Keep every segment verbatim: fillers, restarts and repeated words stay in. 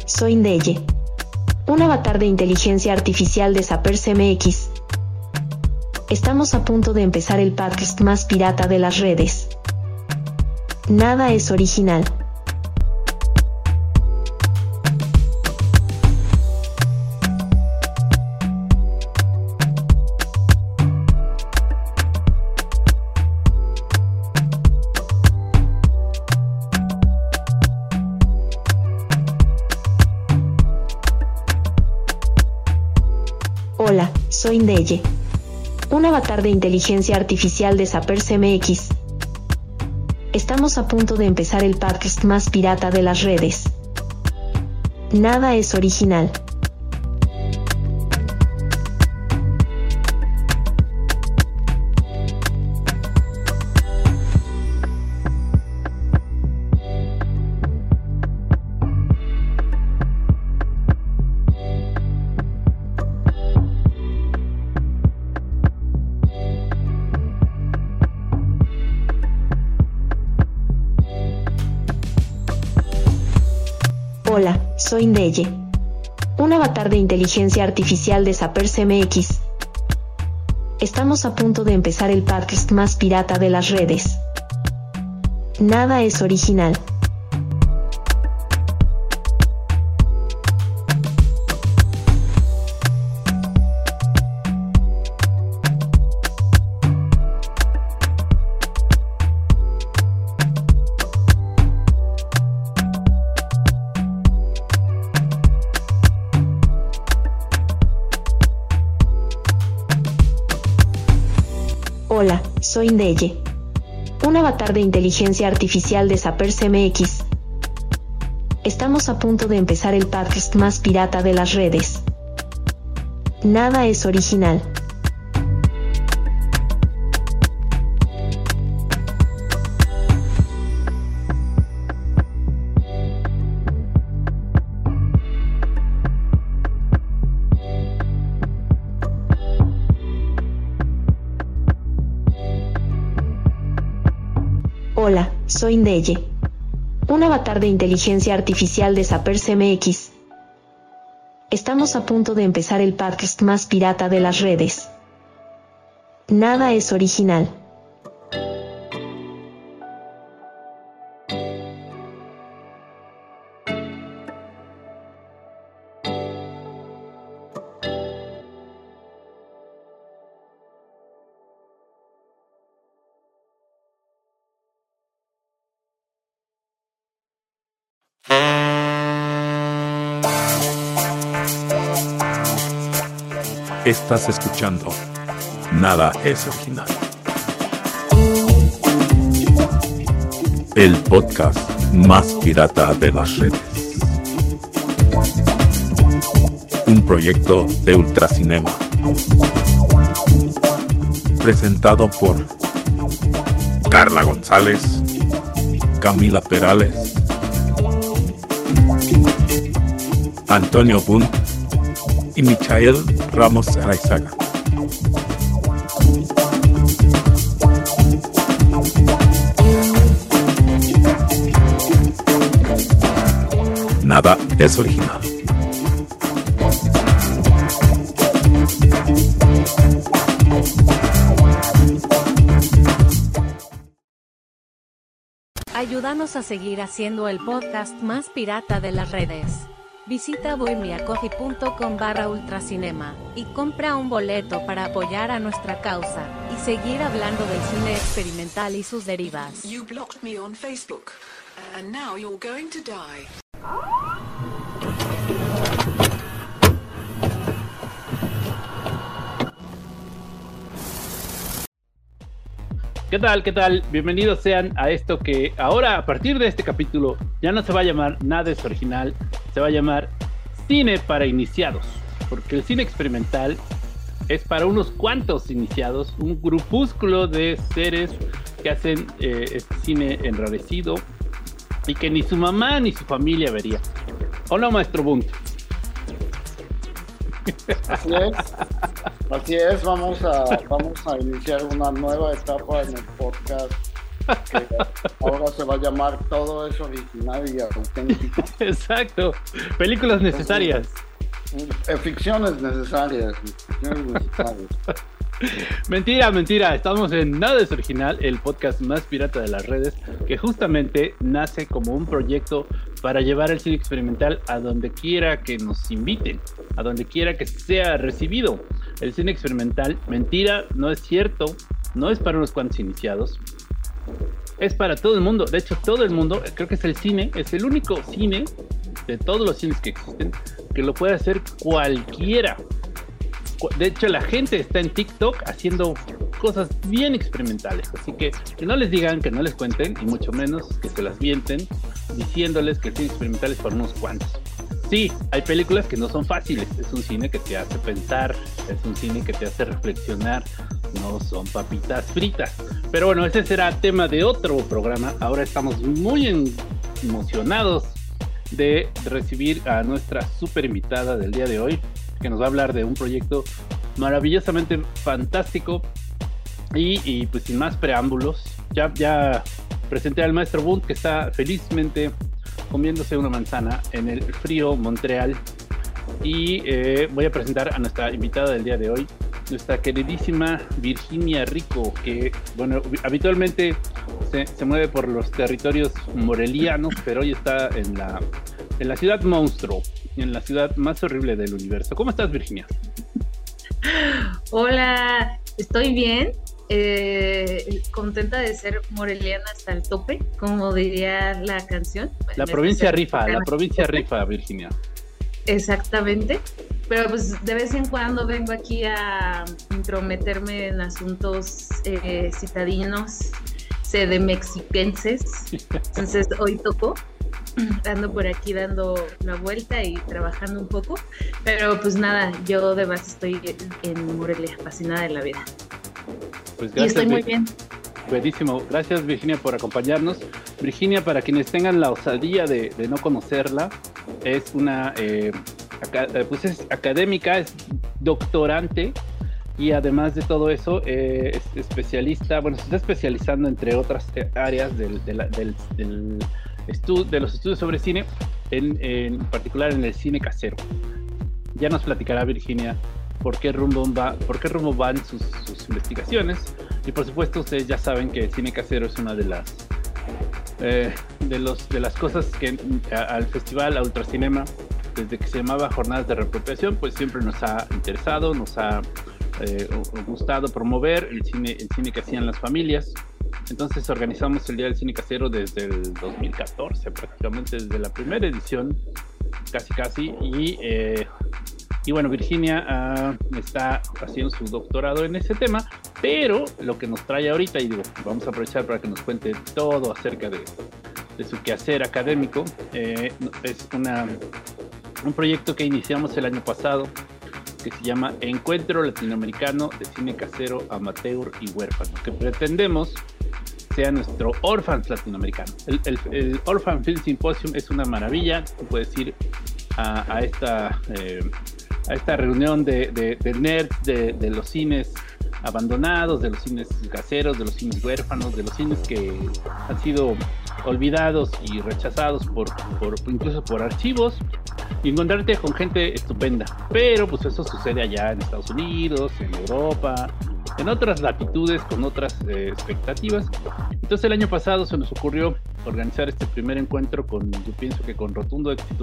soy Ndeye, un avatar de inteligencia artificial de Zappers M X. Estamos a punto de empezar el podcast más pirata de las redes. Nada es original. Hola, soy Ndeye, un avatar de inteligencia artificial de Zappers M X. Estamos a punto de empezar el podcast más pirata de las redes. Nada es original. Hola, soy Ndeye, un avatar de inteligencia artificial de Zappers M X. Estamos a punto de empezar el podcast más pirata de las redes. Nada es original. Hola, soy Ndeye, un avatar de inteligencia artificial de Zappers M X. Estamos a punto de empezar el podcast más pirata de las redes. Nada es original. Hola, soy Ndeye, un avatar de inteligencia artificial de Zappers M X. Estamos a punto de empezar el podcast más pirata de las redes. Nada es original. Estás escuchando Nada es Original, el podcast más pirata de las redes. Un proyecto de Ultracinema, presentado por Carla González, Camila Perales, Antonio Bunt y Michael Ramos Araizaga. Nada es original. Ayúdanos a seguir haciendo el podcast más pirata de las redes. Visita buymeacoffee.com barra ultracinema y compra un boleto para apoyar a nuestra causa y seguir hablando del cine experimental y sus derivas. You blocked me on Facebook, and now you're going to die. ¿Qué tal? ¿Qué tal? Bienvenidos sean a esto que ahora, a partir de este capítulo, ya no se va a llamar Nada es Original, se va a llamar Cine para Iniciados, porque el cine experimental es para unos cuantos iniciados, un grupúsculo de seres que hacen eh, este cine enrarecido y que ni su mamá ni su familia vería. Hola, maestro Bunt. Así es, así es, vamos a, vamos a iniciar una nueva etapa en el podcast que ahora se va a llamar Todo es Original y Auténtico. Exacto, películas necesarias. Eh, ficciones necesarias, ficciones necesarias. Mentira, mentira, estamos en Nada es Original, el podcast más pirata de las redes, que justamente nace como un proyecto para llevar el cine experimental a donde quiera que nos inviten, a donde quiera que sea recibido. El cine experimental, mentira, no es cierto, no es para unos cuantos iniciados, es para todo el mundo. De hecho, todo el mundo, creo que es el cine, es el único cine de todos los cines que existen que lo puede hacer cualquiera. De hecho, la gente está en TikTok haciendo cosas bien experimentales. Así que que no les digan, que no les cuenten, y mucho menos que se las mienten, diciéndoles que el cine experimental es para unos cuantos. Sí, hay películas que no son fáciles. Es un cine que te hace pensar, es un cine que te hace reflexionar. No son papitas fritas. Pero bueno, ese será tema de otro programa. Ahora estamos muy en- emocionados de recibir a nuestra super invitada del día de hoy, que nos va a hablar de un proyecto maravillosamente fantástico. Y, y pues sin más preámbulos, ya, ya presenté al maestro Bunt, que está felizmente comiéndose una manzana en el frío Montreal. Y eh, voy a presentar a nuestra invitada del día de hoy, nuestra queridísima Virginia Rico, que bueno, habitualmente se, se mueve por los territorios morelianos, pero hoy está en la, en la ciudad monstruo, en la ciudad más horrible del universo. ¿Cómo estás, Virginia? Hola, estoy bien, eh, contenta de ser moreliana hasta el tope, como diría la canción. La En provincia especial rifa, la mexicana. provincia rifa, Virginia. Exactamente, pero pues de vez en cuando vengo aquí a intrometerme en asuntos eh, citadinos, sedemexiquenses, entonces hoy tocó. Ando por aquí dando una vuelta y trabajando un poco, pero pues nada, yo de base estoy en Morelia, fascinada de la vida. Pues Y estoy muy Vir- bien. Buenísimo, gracias Virginia por acompañarnos. Virginia, para quienes tengan la osadía de, de no conocerla, es una, eh, aca- eh, pues es académica, es doctorante y además de todo eso eh, es especialista, bueno, se está especializando entre otras eh, áreas del, de, la- del, del estu- de los estudios sobre cine, en, en particular en el cine casero. Ya nos platicará Virginia por qué rumbo va, por qué rumbo van sus, sus investigaciones. Y por supuesto ustedes ya saben que el cine casero es una de las eh, de los de las cosas que a, al festival, a Ultracinema, desde que se llamaba Jornadas de Reapropiación, pues siempre nos ha interesado, nos ha eh, gustado promover el cine, el cine que hacían las familias. Entonces organizamos el Día del Cine Casero desde el dos mil catorce, prácticamente desde la primera edición, casi casi, y eh, y bueno, Virginia uh, está haciendo su doctorado en ese tema, pero lo que nos trae ahorita, y digo, vamos a aprovechar para que nos cuente todo acerca de, de su quehacer académico, eh, es una, un proyecto que iniciamos el año pasado, que se llama Encuentro Latinoamericano de Cine Casero, Amateur y Huérfano, que pretendemos sea nuestro Orphans latinoamericano. El, el, el Orphan Film Symposium es una maravilla. Tú puedes ir a, a esta... Eh, a esta reunión de, de, de nerds de, de los cines abandonados, de los cines caseros, de los cines huérfanos, de los cines que han sido olvidados y rechazados por, por incluso por archivos, y encontrarte con gente estupenda. Pero pues eso sucede allá en Estados Unidos, en Europa, en otras latitudes, con otras eh, expectativas. Entonces el año pasado se nos ocurrió organizar este primer encuentro con, yo pienso que con rotundo éxito.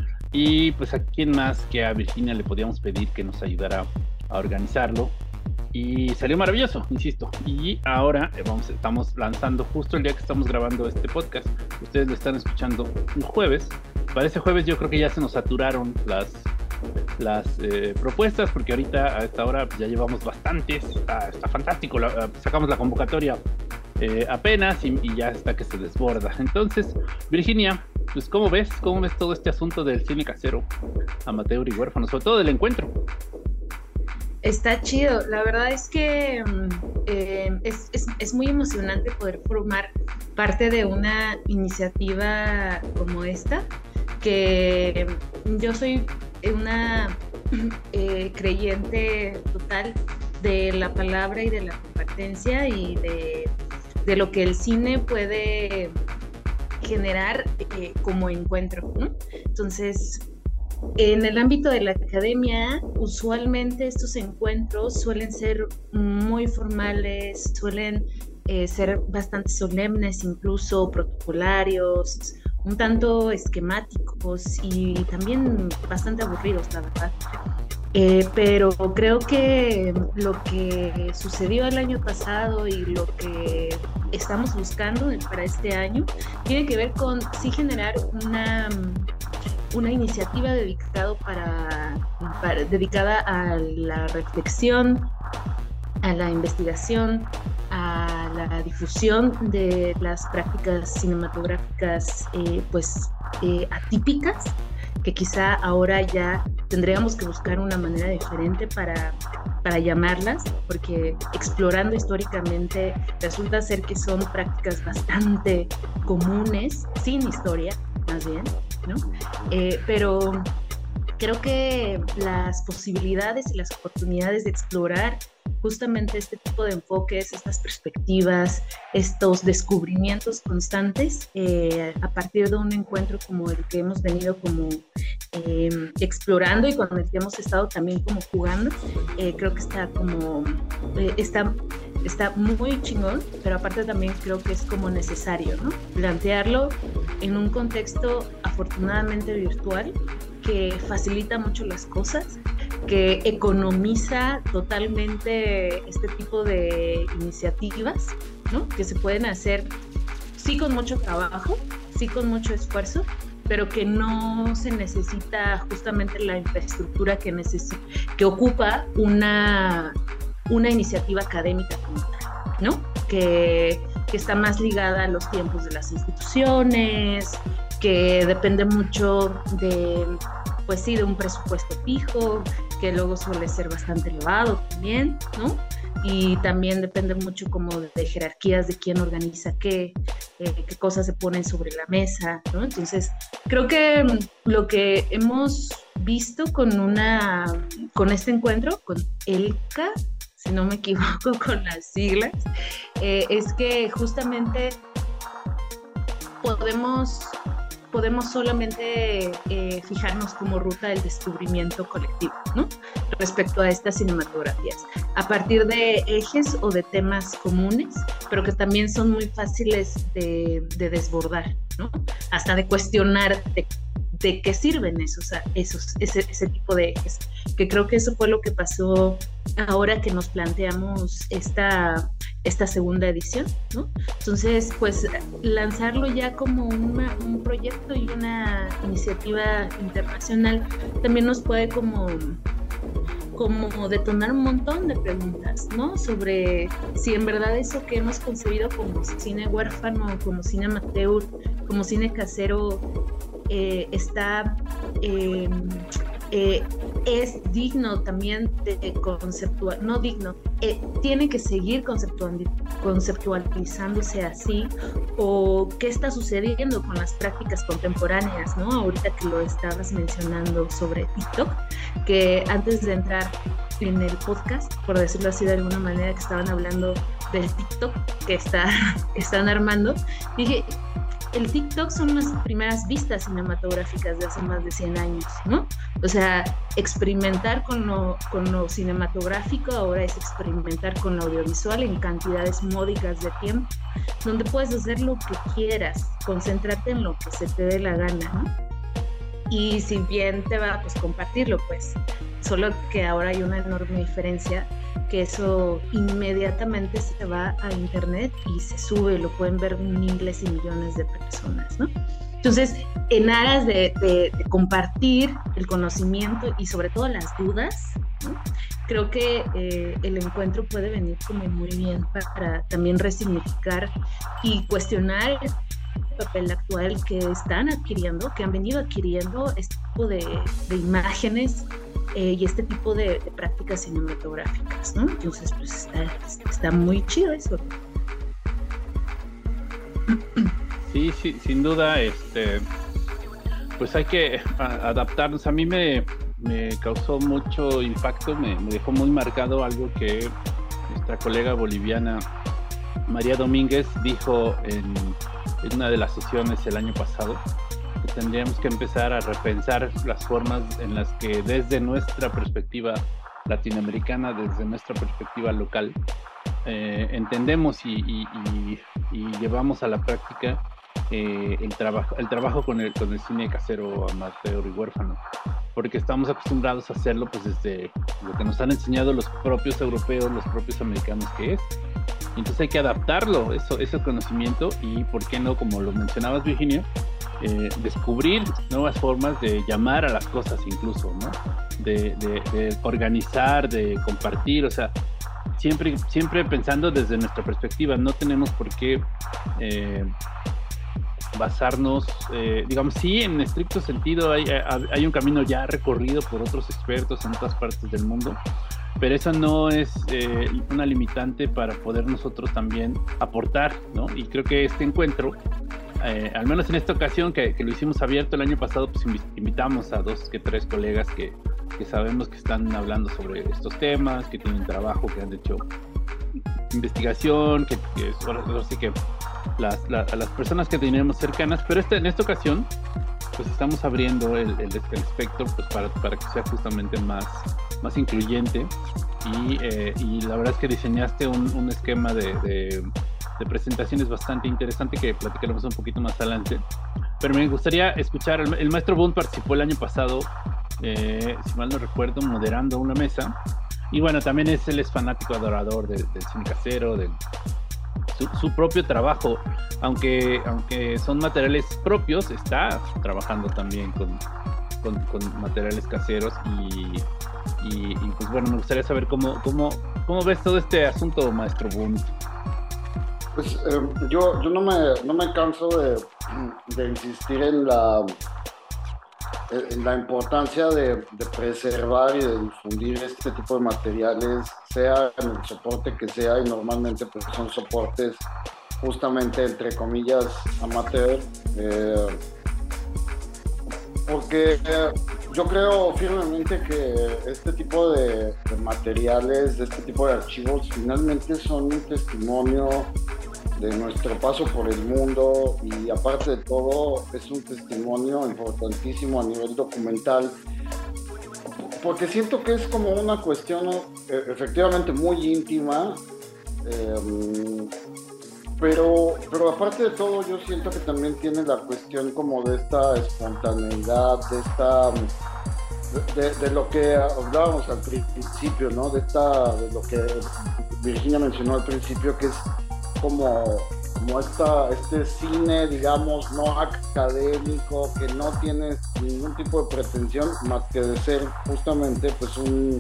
Y pues a quién más que a Virginia le podíamos pedir que nos ayudara a organizarlo. Y salió maravilloso, insisto. Y ahora eh, vamos, estamos lanzando justo el día que estamos grabando este podcast. Ustedes lo están escuchando un jueves. Para ese jueves yo creo que ya se nos saturaron las, las eh, propuestas, porque ahorita a esta hora pues, ya llevamos bastantes. Está, está fantástico. La, sacamos la convocatoria eh, apenas y, y ya está que se desborda. Entonces, Virginia, pues ¿cómo ves? ¿Cómo ves todo este asunto del cine casero, amateur y huérfano? Sobre todo del encuentro. Está chido, la verdad es que eh, es, es, es muy emocionante poder formar parte de una iniciativa como esta, que yo soy una eh, creyente total de la palabra y de la competencia y de de lo que el cine puede generar eh, como encuentro, ¿no? Entonces, en el ámbito de la academia, usualmente estos encuentros suelen ser muy formales, suelen eh, ser bastante solemnes, incluso protocolarios, un tanto esquemáticos y también bastante aburridos, la verdad. Eh, pero creo que lo que sucedió el año pasado y lo que estamos buscando para este año tiene que ver con sí generar una, una iniciativa dedicado para, para, dedicada a la reflexión, a la investigación, a la difusión de las prácticas cinematográficas eh, pues, eh, atípicas, que quizá ahora ya tendríamos que buscar una manera diferente para, para llamarlas, porque explorando históricamente resulta ser que son prácticas bastante comunes, sin historia, más bien, ¿no? Eh, pero creo que las posibilidades y las oportunidades de explorar justamente este tipo de enfoques, estas perspectivas, estos descubrimientos constantes eh, a partir de un encuentro como el que hemos venido como eh, explorando y con el que hemos estado también como jugando, eh, creo que está como eh, está, está muy chingón, pero aparte también creo que es como necesario, ¿no? Plantearlo en un contexto afortunadamente virtual que facilita mucho las cosas, que economiza totalmente este tipo de iniciativas, ¿no? Que se pueden hacer sí con mucho trabajo, sí con mucho esfuerzo, pero que no se necesita justamente la infraestructura que, necesi- que ocupa una, una iniciativa académica como tal, ¿no? Que, que está más ligada a los tiempos de las instituciones, que depende mucho de, pues sí, de un presupuesto fijo, que luego suele ser bastante elevado también, ¿no? Y también depende mucho como de, de jerarquías de quién organiza qué, eh, qué cosas se ponen sobre la mesa, ¿no? Entonces, creo que lo que hemos visto con una, con este encuentro, con ELCA, si no me equivoco con las siglas, eh, es que justamente podemos... podemos solamente eh, fijarnos como ruta del descubrimiento colectivo, ¿no? Respecto a estas cinematografías, a partir de ejes o de temas comunes, pero que también son muy fáciles de, de desbordar, ¿no? Hasta de cuestionar de, de qué sirven esos, esos, ese, ese tipo de ejes, que creo que eso fue lo que pasó ahora que nos planteamos esta... esta segunda edición, ¿no? Entonces, pues lanzarlo ya como una, un proyecto y una iniciativa internacional también nos puede como, como detonar un montón de preguntas, ¿no? Sobre si en verdad eso que hemos concebido como cine huérfano, como cine amateur, como cine casero, eh, está... Eh, Eh, es digno también de conceptual, no digno, eh, tiene que seguir conceptual, conceptualizándose así, o qué está sucediendo con las prácticas contemporáneas, ¿no? Ahorita que lo estabas mencionando sobre TikTok, que antes de entrar en el podcast, por decirlo así de alguna manera, que estaban hablando del TikTok que, está, que están armando, dije, el TikTok son las primeras vistas cinematográficas de hace más de cien años, ¿no? O sea, experimentar con lo, con lo cinematográfico ahora es experimentar con lo audiovisual en cantidades módicas de tiempo, donde puedes hacer lo que quieras, concentrarte en lo que se te dé la gana, ¿no? Y si bien te va, pues compartirlo, pues. Solo que ahora hay una enorme diferencia, que eso inmediatamente se va a internet y se sube, lo pueden ver miles y millones de personas, ¿no? Entonces, en aras de, de, de compartir el conocimiento y sobre todo las dudas, ¿no? Creo que eh, el encuentro puede venir como muy bien para también resignificar y cuestionar el papel actual que están adquiriendo, que han venido adquiriendo este tipo de, de imágenes eh, y este tipo de, de prácticas cinematográficas, ¿no? Entonces, pues está, está muy chido eso. Sí, sí, sin duda, este, pues hay que a, adaptarnos. A mí me, me causó mucho impacto, me, me dejó muy marcado algo que nuestra colega boliviana María Domínguez dijo en, en una de las sesiones el año pasado que tendríamos que empezar a repensar las formas en las que desde nuestra perspectiva latinoamericana, desde nuestra perspectiva local, eh, entendemos y, y, y, y llevamos a la práctica eh, el trabajo, el trabajo con el, con el cine casero, amateur y huérfano, porque estamos acostumbrados a hacerlo pues desde lo que nos han enseñado los propios europeos, los propios americanos que es. Entonces hay que adaptarlo, eso, ese conocimiento, y por qué no, como lo mencionabas, Virginia, eh, descubrir nuevas formas de llamar a las cosas incluso, ¿no? De, de, de organizar, de compartir, o sea, siempre, siempre pensando desde nuestra perspectiva. No tenemos por qué eh, basarnos, eh, digamos, sí, en estricto sentido hay, hay un camino ya recorrido por otros expertos en otras partes del mundo, pero eso no es eh, una limitante para poder nosotros también aportar, ¿no? Y creo que este encuentro, eh, al menos en esta ocasión que, que lo hicimos abierto el año pasado, pues invitamos a dos que tres colegas que, que sabemos que están hablando sobre estos temas, que tienen trabajo, que han hecho investigación, que, que ahora, ahora sí que las, la, a las personas que tenemos cercanas, pero este, en esta ocasión pues estamos abriendo el, el, el espectro pues para, para que sea justamente más, más incluyente, y, eh, y la verdad es que diseñaste un, un esquema de, de, de presentaciones bastante interesante que platicaremos un poquito más adelante, pero me gustaría escuchar, el, el maestro Bund participó el año pasado, eh, si mal no recuerdo, moderando una mesa, y bueno, también es, él es fanático adorador del, del cine casero, del Su, su propio trabajo, aunque aunque son materiales propios, está trabajando también con, con, con materiales caseros, y, y, y pues bueno, me gustaría saber cómo, cómo, cómo ves todo este asunto, maestro Bund. Pues eh, yo, yo no, me, no me canso de, de insistir en la, en la importancia de, de preservar y de difundir este tipo de materiales, sea en el soporte que sea, y normalmente pues son soportes justamente entre comillas amateur, eh, porque eh, yo creo firmemente que este tipo de, de materiales, de este tipo de archivos, finalmente son un testimonio de nuestro paso por el mundo, y aparte de todo es un testimonio importantísimo a nivel documental, porque siento que es como una cuestión eh, efectivamente muy íntima, eh, pero, pero aparte de todo yo siento que también tiene la cuestión como de esta espontaneidad, de esta de, de lo que hablábamos al principio, ¿no? De esta, de lo que Virginia mencionó al principio, que es como, como esta, este cine, digamos, no académico, que no tiene ningún tipo de pretensión más que de ser justamente pues un,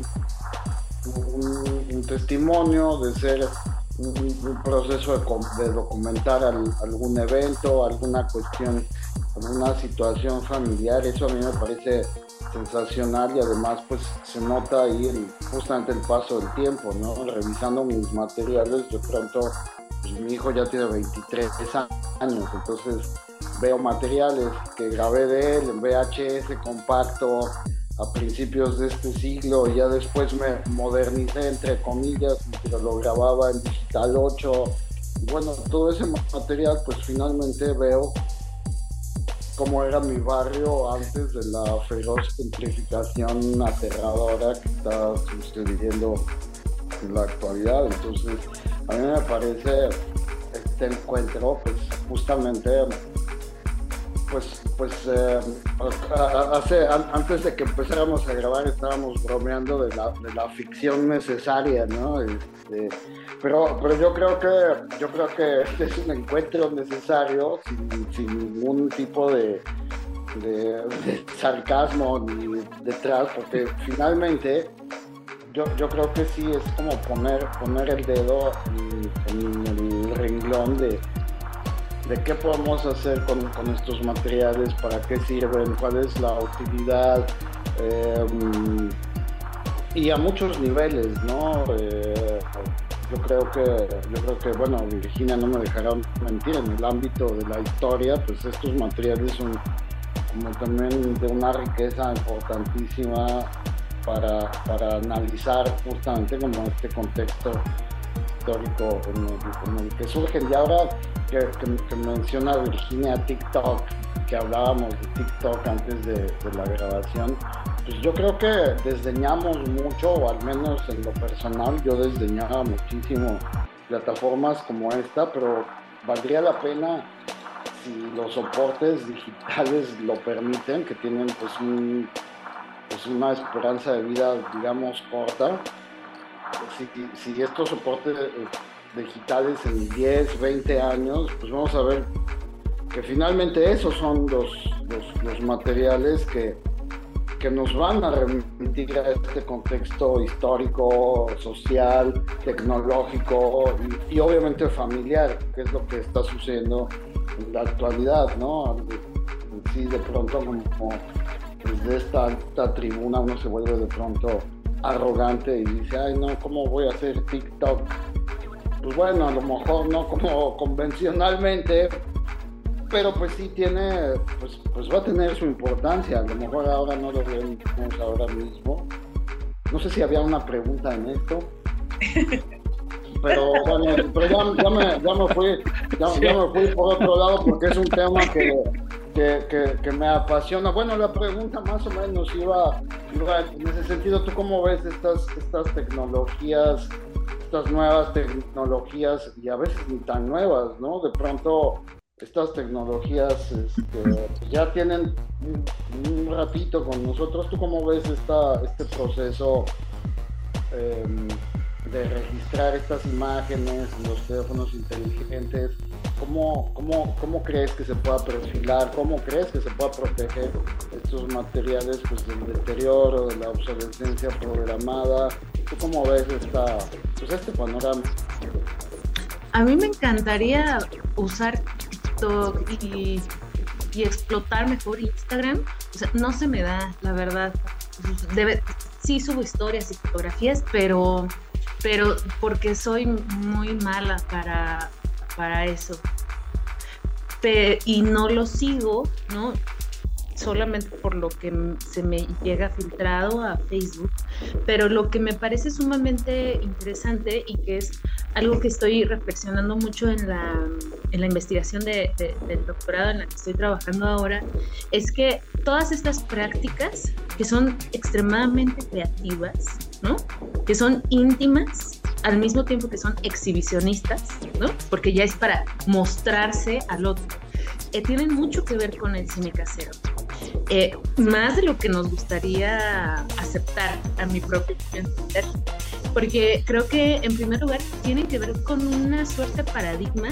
un, un testimonio, de ser un, un proceso de, de documentar al, algún evento, alguna cuestión, alguna situación familiar. Eso a mí me parece sensacional, y además pues se nota ahí el, justamente el paso del tiempo, ¿no? Revisando mis materiales, de pronto pues mi hijo ya tiene veintitrés años, entonces veo materiales que grabé de él en V H S compacto a principios de este siglo, y ya después me modernicé entre comillas, pero lo grababa en digital ocho, y bueno, todo ese material pues finalmente veo cómo era mi barrio antes de la feroz gentrificación aterradora que está sucediendo en la actualidad. Entonces a mí me parece este encuentro pues justamente pues pues eh, hace, antes de que empezáramos a grabar estábamos bromeando de la, de la ficción necesaria, ¿no? Este, pero pero yo creo que yo creo que este es un encuentro necesario sin, sin ningún tipo de, de, de sarcasmo ni detrás, porque finalmente Yo, yo creo que sí es como poner, poner el dedo en, en el renglón de, de qué podemos hacer con, con estos materiales, para qué sirven, cuál es la utilidad, eh, y a muchos niveles, ¿no? Eh, yo creo que, yo creo que, bueno, Virginia no me dejará mentir, en el ámbito de la historia, pues estos materiales son como también de una riqueza importantísima para, para analizar justamente como este contexto histórico en el, en el que surgen. Y ahora que, que, que menciona Virginia TikTok, que hablábamos de TikTok antes de, de la grabación, pues yo creo que desdeñamos mucho, o al menos en lo personal, yo desdeñaba muchísimo plataformas como esta, pero valdría la pena si los soportes digitales lo permiten, que tienen pues, un, pues una esperanza de vida, digamos, corta. Si, si estos soportes digitales en diez, veinte años, pues vamos a ver que finalmente esos son los, los, los materiales que, que nos van a remitir a este contexto histórico, social, tecnológico y, y obviamente familiar, que es lo que está sucediendo en la actualidad, ¿no? Sí, de pronto como desde esta alta tribuna uno se vuelve de pronto arrogante y dice, ay no, ¿cómo voy a hacer TikTok? Pues bueno, a lo mejor no como convencionalmente, pero pues sí tiene, pues, pues va a tener su importancia. A lo mejor ahora no lo vemos ahora mismo. No sé si había una pregunta en esto. Pero bueno, pero ya, ya, me, ya, me fui, ya, ya me fui por otro lado porque es un tema que, que, que, que me apasiona. Bueno, la pregunta más o menos iba, iba en ese sentido. ¿Tú cómo ves estas, estas tecnologías, estas nuevas tecnologías y a veces ni tan nuevas, ¿no? De pronto estas tecnologías este, ya tienen un, un ratito con nosotros. ¿Tú cómo ves esta, este proceso eh, de registrar estas imágenes en los teléfonos inteligentes? ¿Cómo, cómo, ¿Cómo crees que se pueda perfilar? ¿Cómo crees que se pueda proteger estos materiales pues, del deterioro, de la obsolescencia programada? ¿Tú cómo ves esta, pues, este panorama? A mí me encantaría usar TikTok y, y explotar mejor Instagram. O sea, no se me da, la verdad. Debe, sí subo historias y fotografías, pero, pero porque soy muy mala para, para eso. Pe- y no lo sigo, ¿no? Solamente por lo que se me llega filtrado a Facebook, pero lo que me parece sumamente interesante y que es algo que estoy reflexionando mucho en la, en la investigación de, de, del doctorado en la que estoy trabajando ahora, es que todas estas prácticas que son extremadamente creativas, ¿no? Que son íntimas, al mismo tiempo que son exhibicionistas, ¿no? Porque ya es para mostrarse al otro, eh, tienen mucho que ver con el cine casero. Eh, más de lo que nos gustaría aceptar, a mi propio entender, porque creo que en primer lugar tienen que ver con una suerte de paradigma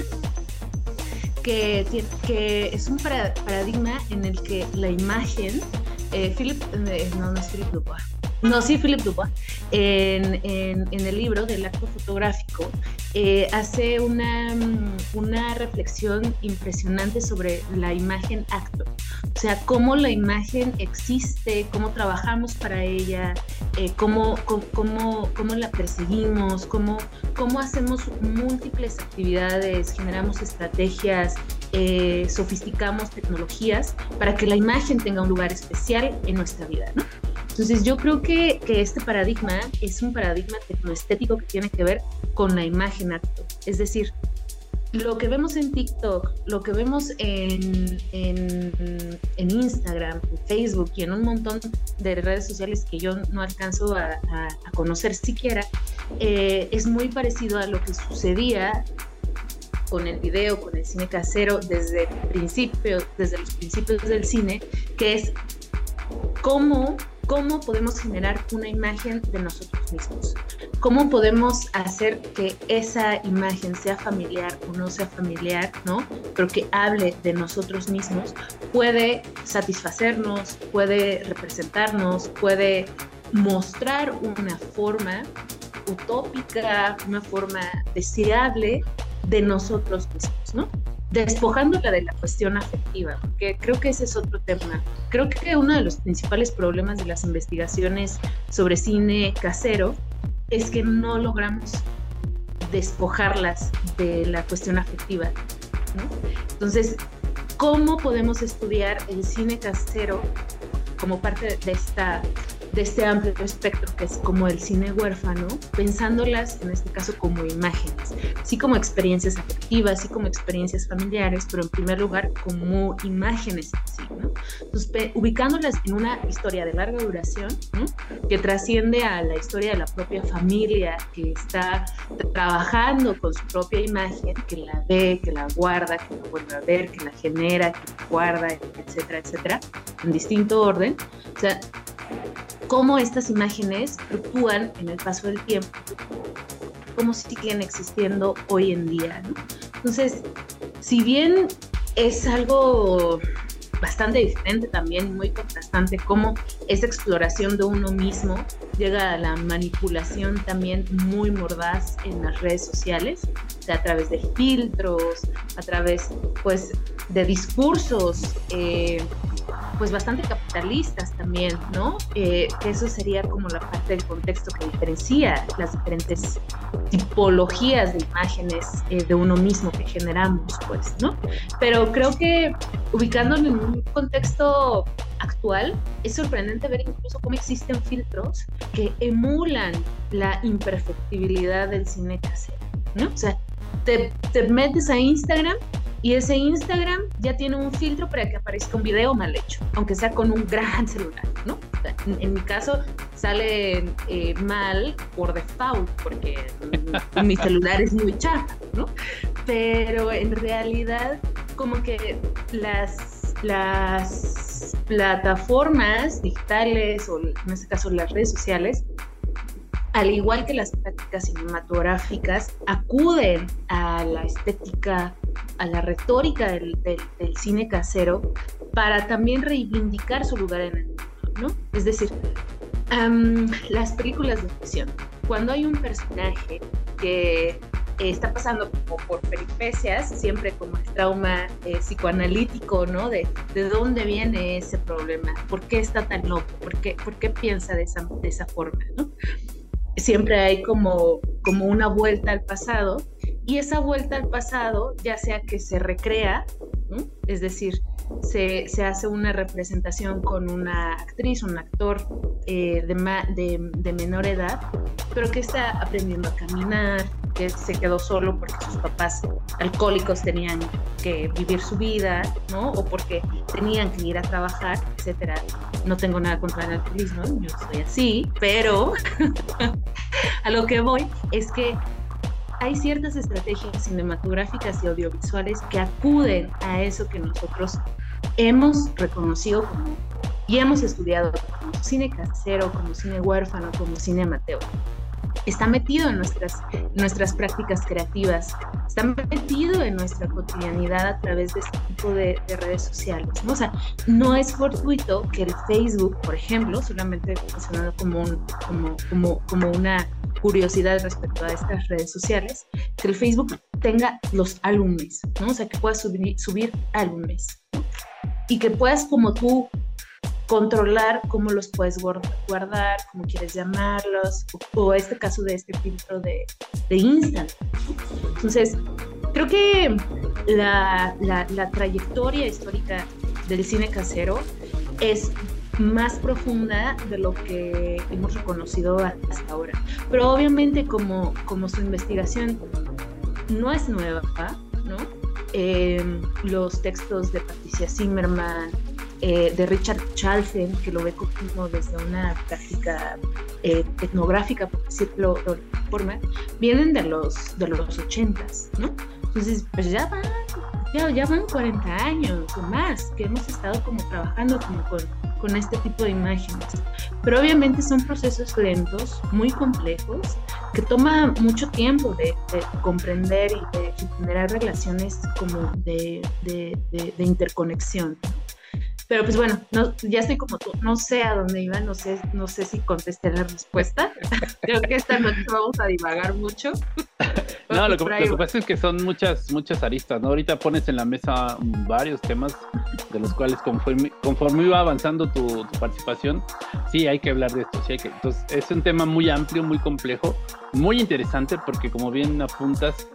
que, que es un paradigma en el que la imagen, eh, Philip, eh, no, no es Philip Dubois, no, sí, Philip Dubois, en, en, en el libro del acto fotográfico, eh, hace una, una reflexión impresionante sobre la imagen acto. O sea, cómo la imagen existe, cómo trabajamos para ella, eh, cómo, cómo, cómo la perseguimos, cómo, cómo hacemos múltiples actividades, generamos estrategias, eh, sofisticamos tecnologías para que la imagen tenga un lugar especial en nuestra vida, ¿no? Entonces yo creo que, que este paradigma es un paradigma tecnoestético que tiene que ver con la imagen acto. Es decir, lo que vemos en TikTok, lo que vemos en, en, en Instagram, en Facebook y en un montón de redes sociales que yo no alcanzo a, a, a conocer siquiera, eh, es muy parecido a lo que sucedía con el video, con el cine casero desde el principio, desde los principios del cine, que es cómo ¿Cómo podemos generar una imagen de nosotros mismos? ¿Cómo podemos hacer que esa imagen sea familiar o no sea familiar, ¿no? Pero que hable de nosotros mismos, puede satisfacernos, puede representarnos, puede mostrar una forma utópica, una forma deseable de nosotros mismos, ¿no? Despojándola de la cuestión afectiva, porque creo que ese es otro tema. Creo que uno de los principales problemas de las investigaciones sobre cine casero es que no logramos despojarlas de la cuestión afectiva, ¿no? Entonces, ¿cómo podemos estudiar el cine casero como parte de esta de este amplio espectro que es como el cine huérfano, pensándolas en este caso como imágenes, sí como experiencias afectivas, sí como experiencias familiares, pero en primer lugar como imágenes en sí, ¿no? Entonces, pe- ubicándolas en una historia de larga duración, ¿no? Que trasciende a la historia de la propia familia, que está trabajando con su propia imagen, que la ve, que la guarda, que la vuelve a ver, que la genera, que la guarda, etcétera, etcétera, en distinto orden. O sea, cómo estas imágenes fluctúan en el paso del tiempo, cómo siguen existiendo hoy en día, ¿no? Entonces, si bien es algo bastante diferente también, muy contrastante, cómo esa exploración de uno mismo llega a la manipulación también muy mordaz en las redes sociales, o sea, a través de filtros, a través, pues, de discursos, eh, pues bastante capitalistas también, ¿no? Eh, que eso sería como la parte del contexto que diferencia las diferentes tipologías de imágenes eh, de uno mismo que generamos, pues, ¿no? Pero creo que ubicándolo en un contexto actual, es sorprendente ver incluso cómo existen filtros que emulan la imperfectibilidad del cine casero, ¿no? O sea, te, te metes a Instagram y ese Instagram ya tiene un filtro para que aparezca un video mal hecho, aunque sea con un gran celular, ¿no? En, en mi caso sale eh, mal por default, porque mi celular es muy chafa, ¿no? Pero en realidad como que las, las plataformas digitales, o en este caso las redes sociales, al igual que las prácticas cinematográficas, acuden a la estética, a la retórica del, del, del cine casero para también reivindicar su lugar en el mundo, ¿no? Es decir, um, las películas de ficción, cuando hay un personaje que eh, está pasando como por peripecias, siempre como el trauma eh, psicoanalítico, ¿no? De, de dónde viene ese problema, por qué está tan loco, por qué, por qué piensa de esa, de esa forma, ¿no? Siempre hay como, como una vuelta al pasado, y esa vuelta al pasado, ya sea que se recrea, ¿no? Es decir, se, se hace una representación con una actriz, un actor eh, de, ma, de, de menor edad, pero que está aprendiendo a caminar, que se quedó solo porque sus papás alcohólicos tenían que vivir su vida, ¿no? O porque tenían que ir a trabajar, etcétera. No tengo nada contra el alcoholismo, yo soy así, pero a lo que voy es que hay ciertas estrategias cinematográficas y audiovisuales que acuden a eso que nosotros hemos reconocido como, y hemos estudiado como cine casero, como cine huérfano, como cine amateur. Está metido en nuestras, nuestras prácticas creativas, está metido en nuestra cotidianidad a través de este tipo de, de redes sociales, ¿no? O sea, no es fortuito que el Facebook, por ejemplo, solamente mencionando como, un, como, como, como una curiosidad respecto a estas redes sociales, que el Facebook tenga los álbumes, ¿no? O sea, que puedas subir, subir álbumes, ¿no? Y que puedas como tú controlar cómo los puedes guardar, cómo quieres llamarlos, o, o este caso de este filtro de, de Instagram. Entonces, creo que la, la, la trayectoria histórica del cine casero es más profunda de lo que hemos reconocido hasta ahora. Pero obviamente como, como su investigación no es nueva, ¿no? Eh, los textos de Patricia Zimmerman, Eh, de Richard Chalfen, que lo ve como desde una práctica eh, etnográfica, por decirlo de alguna forma, vienen de los de los ochentas, ¿no? Entonces, pues ya van, ya, ya van cuarenta años o más que hemos estado como trabajando como con, con este tipo de imágenes. Pero obviamente son procesos lentos, muy complejos, que toma mucho tiempo de, de comprender y de generar relaciones como de, de, de, de interconexión. Pero pues bueno, no, ya estoy como tú, no sé a dónde iba, no sé, no sé si contesté la respuesta. Creo que esta noche vamos a divagar mucho. No, lo que, lo que pasa es que son muchas, muchas aristas, ¿no? Ahorita pones en la mesa varios temas de los cuales conforme, conforme iba avanzando tu, tu participación, sí hay que hablar de esto, sí hay que. Entonces es un tema muy amplio, muy complejo, muy interesante, porque como bien apuntas,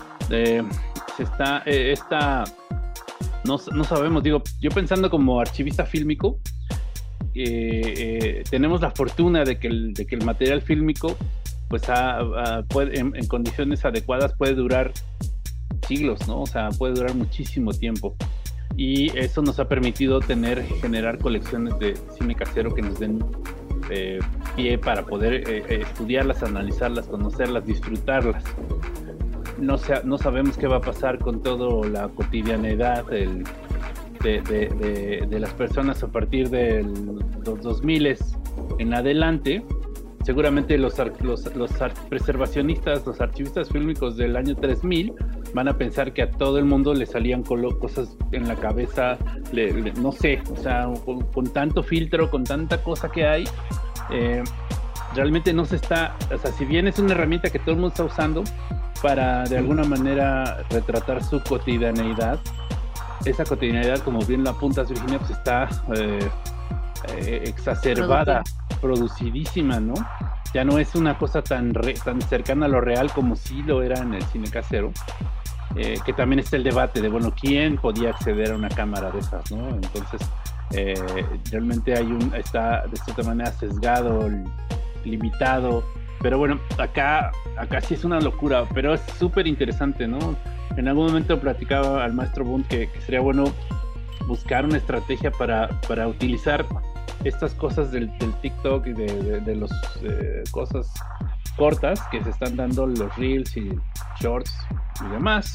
eh, se está, eh, esta No, no sabemos, digo, yo pensando como archivista fílmico, eh, tenemos la fortuna de que el, de que el material fílmico, pues ha, ha, puede, en, en condiciones adecuadas puede durar siglos, ¿no? O sea, puede durar muchísimo tiempo. Y eso nos ha permitido tener, generar colecciones de cine casero que nos den eh, pie para poder eh, estudiarlas, analizarlas, conocerlas, disfrutarlas. No, sea, no sabemos qué va a pasar con toda la cotidianidad del, de, de, de, de las personas a partir de los dos mil en adelante. Seguramente los, los, los preservacionistas, los archivistas fílmicos del año tres mil van a pensar que a todo el mundo le salían cosas en la cabeza, le, le, no sé, o sea, con, con tanto filtro, con tanta cosa que hay, eh, realmente no se está, o sea, si bien es una herramienta que todo el mundo está usando para de alguna manera retratar su cotidianeidad, esa cotidianeidad, como bien la apuntas, Virginia, pues está eh, eh, exacerbada, producidísima, ¿no? Ya no es una cosa tan, re, tan cercana a lo real como sí lo era en el cine casero, eh, que también está el debate de, bueno, ¿quién podía acceder a una cámara de esas, ¿no? Entonces, eh, realmente hay un, está de cierta manera sesgado, limitado, pero bueno, acá, acá sí es una locura, pero es súper interesante, ¿no? En algún momento platicaba al maestro Bund que, que sería bueno buscar una estrategia para, para utilizar estas cosas del, del TikTok y de, de, de las eh, cosas cortas que se están dando, los reels y shorts y demás,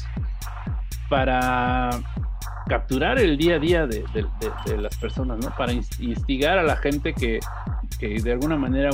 para capturar el día a día de, de, de, de las personas, ¿no? Para instigar a la gente que, que de alguna manera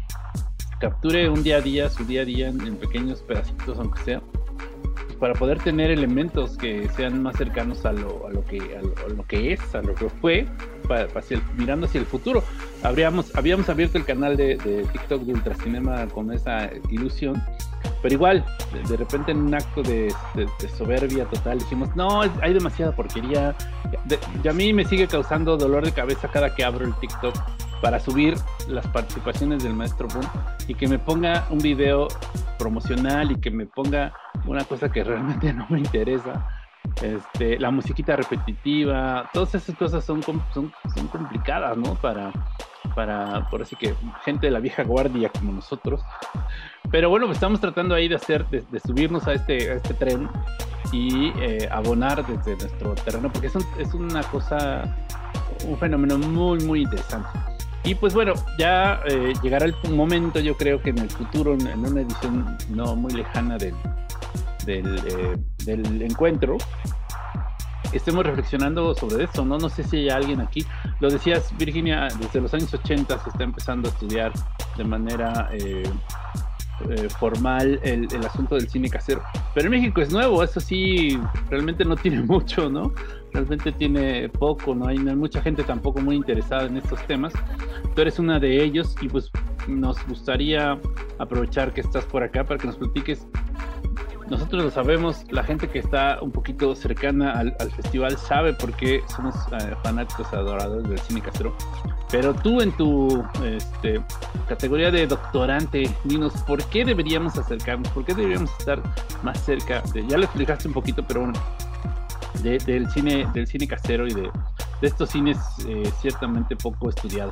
capture un día a día, su día a día en, en pequeños pedacitos, aunque sea, para poder tener elementos que sean más cercanos a lo, a lo que a lo, a lo que es, a lo que fue, para, para hacia el, mirando hacia el futuro. Habríamos, habíamos abierto el canal de, de TikTok de Ultracinema con esa ilusión, pero igual, de, de repente en un acto de, de, de soberbia total dijimos, no, hay demasiada porquería. De, y a mí me sigue causando dolor de cabeza cada que abro el TikTok para subir las participaciones del maestro Boom y que me ponga un video promocional y que me ponga una cosa que realmente no me interesa, este, la musiquita repetitiva, todas esas cosas son, son, son complicadas, ¿no? Para, para, por así que gente de la vieja guardia como nosotros, pero bueno, pues estamos tratando ahí de hacer, de, de subirnos a este, a este tren y eh, abonar desde nuestro terreno, porque es, un, es una cosa, un fenómeno muy, muy interesante. Y pues bueno, ya eh, llegará el momento, yo creo que en el futuro, en, en una edición no muy lejana del, del, eh, del encuentro, estemos reflexionando sobre esto, ¿no? No sé si hay alguien aquí, lo decías, Virginia, desde los años ochenta se está empezando a estudiar de manera eh, eh, formal el, el asunto del cine casero, pero en México es nuevo, eso sí, realmente no tiene mucho, ¿no? Realmente tiene poco, no hay, no hay mucha gente tampoco muy interesada en estos temas. Tú eres una de ellos y pues nos gustaría aprovechar que estás por acá para que nos platiques. Nosotros lo sabemos, la gente que está un poquito cercana al, al festival sabe por qué somos eh, fanáticos adoradores del cine casero, pero tú en tu este, categoría de doctorante, dinos, ¿por qué deberíamos acercarnos? ¿Por qué deberíamos estar más cerca? De, ya lo explicaste un poquito, pero bueno, De, del cine del cine casero y de, de estos cines eh, ciertamente poco estudiados.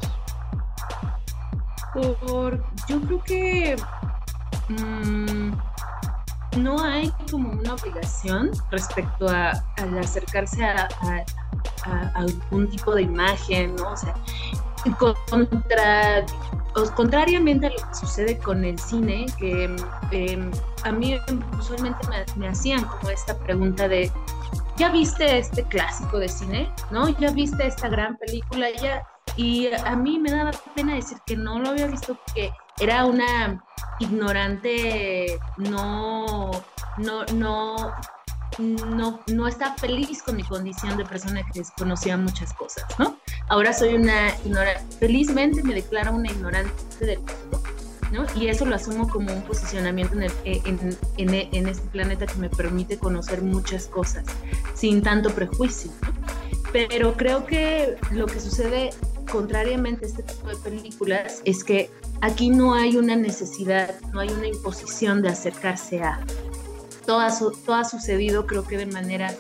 Por, yo creo que mmm, no hay como una obligación respecto a, al acercarse a, a, a, a algún tipo de imagen, ¿no? O sea, contra, o contrariamente a lo que sucede con el cine, que eh, a mí usualmente me, me hacían como esta pregunta de ¿ya viste este clásico de cine? ¿No? ¿Ya viste esta gran película? Ya... Y a mí me daba pena decir que no lo había visto porque era una ignorante, no, no, no, no, no estaba feliz con mi condición de persona que desconocía muchas cosas, ¿no? Ahora soy una ignorante, felizmente me declaro una ignorante del mundo, ¿no? Y eso lo asumo como un posicionamiento en, el, en, en, en este planeta que me permite conocer muchas cosas sin tanto prejuicio, ¿no? Pero creo que lo que sucede contrariamente a este tipo de películas es que aquí no hay una necesidad, no hay una imposición de acercarse a. Todo ha, todo ha sucedido, creo que de manera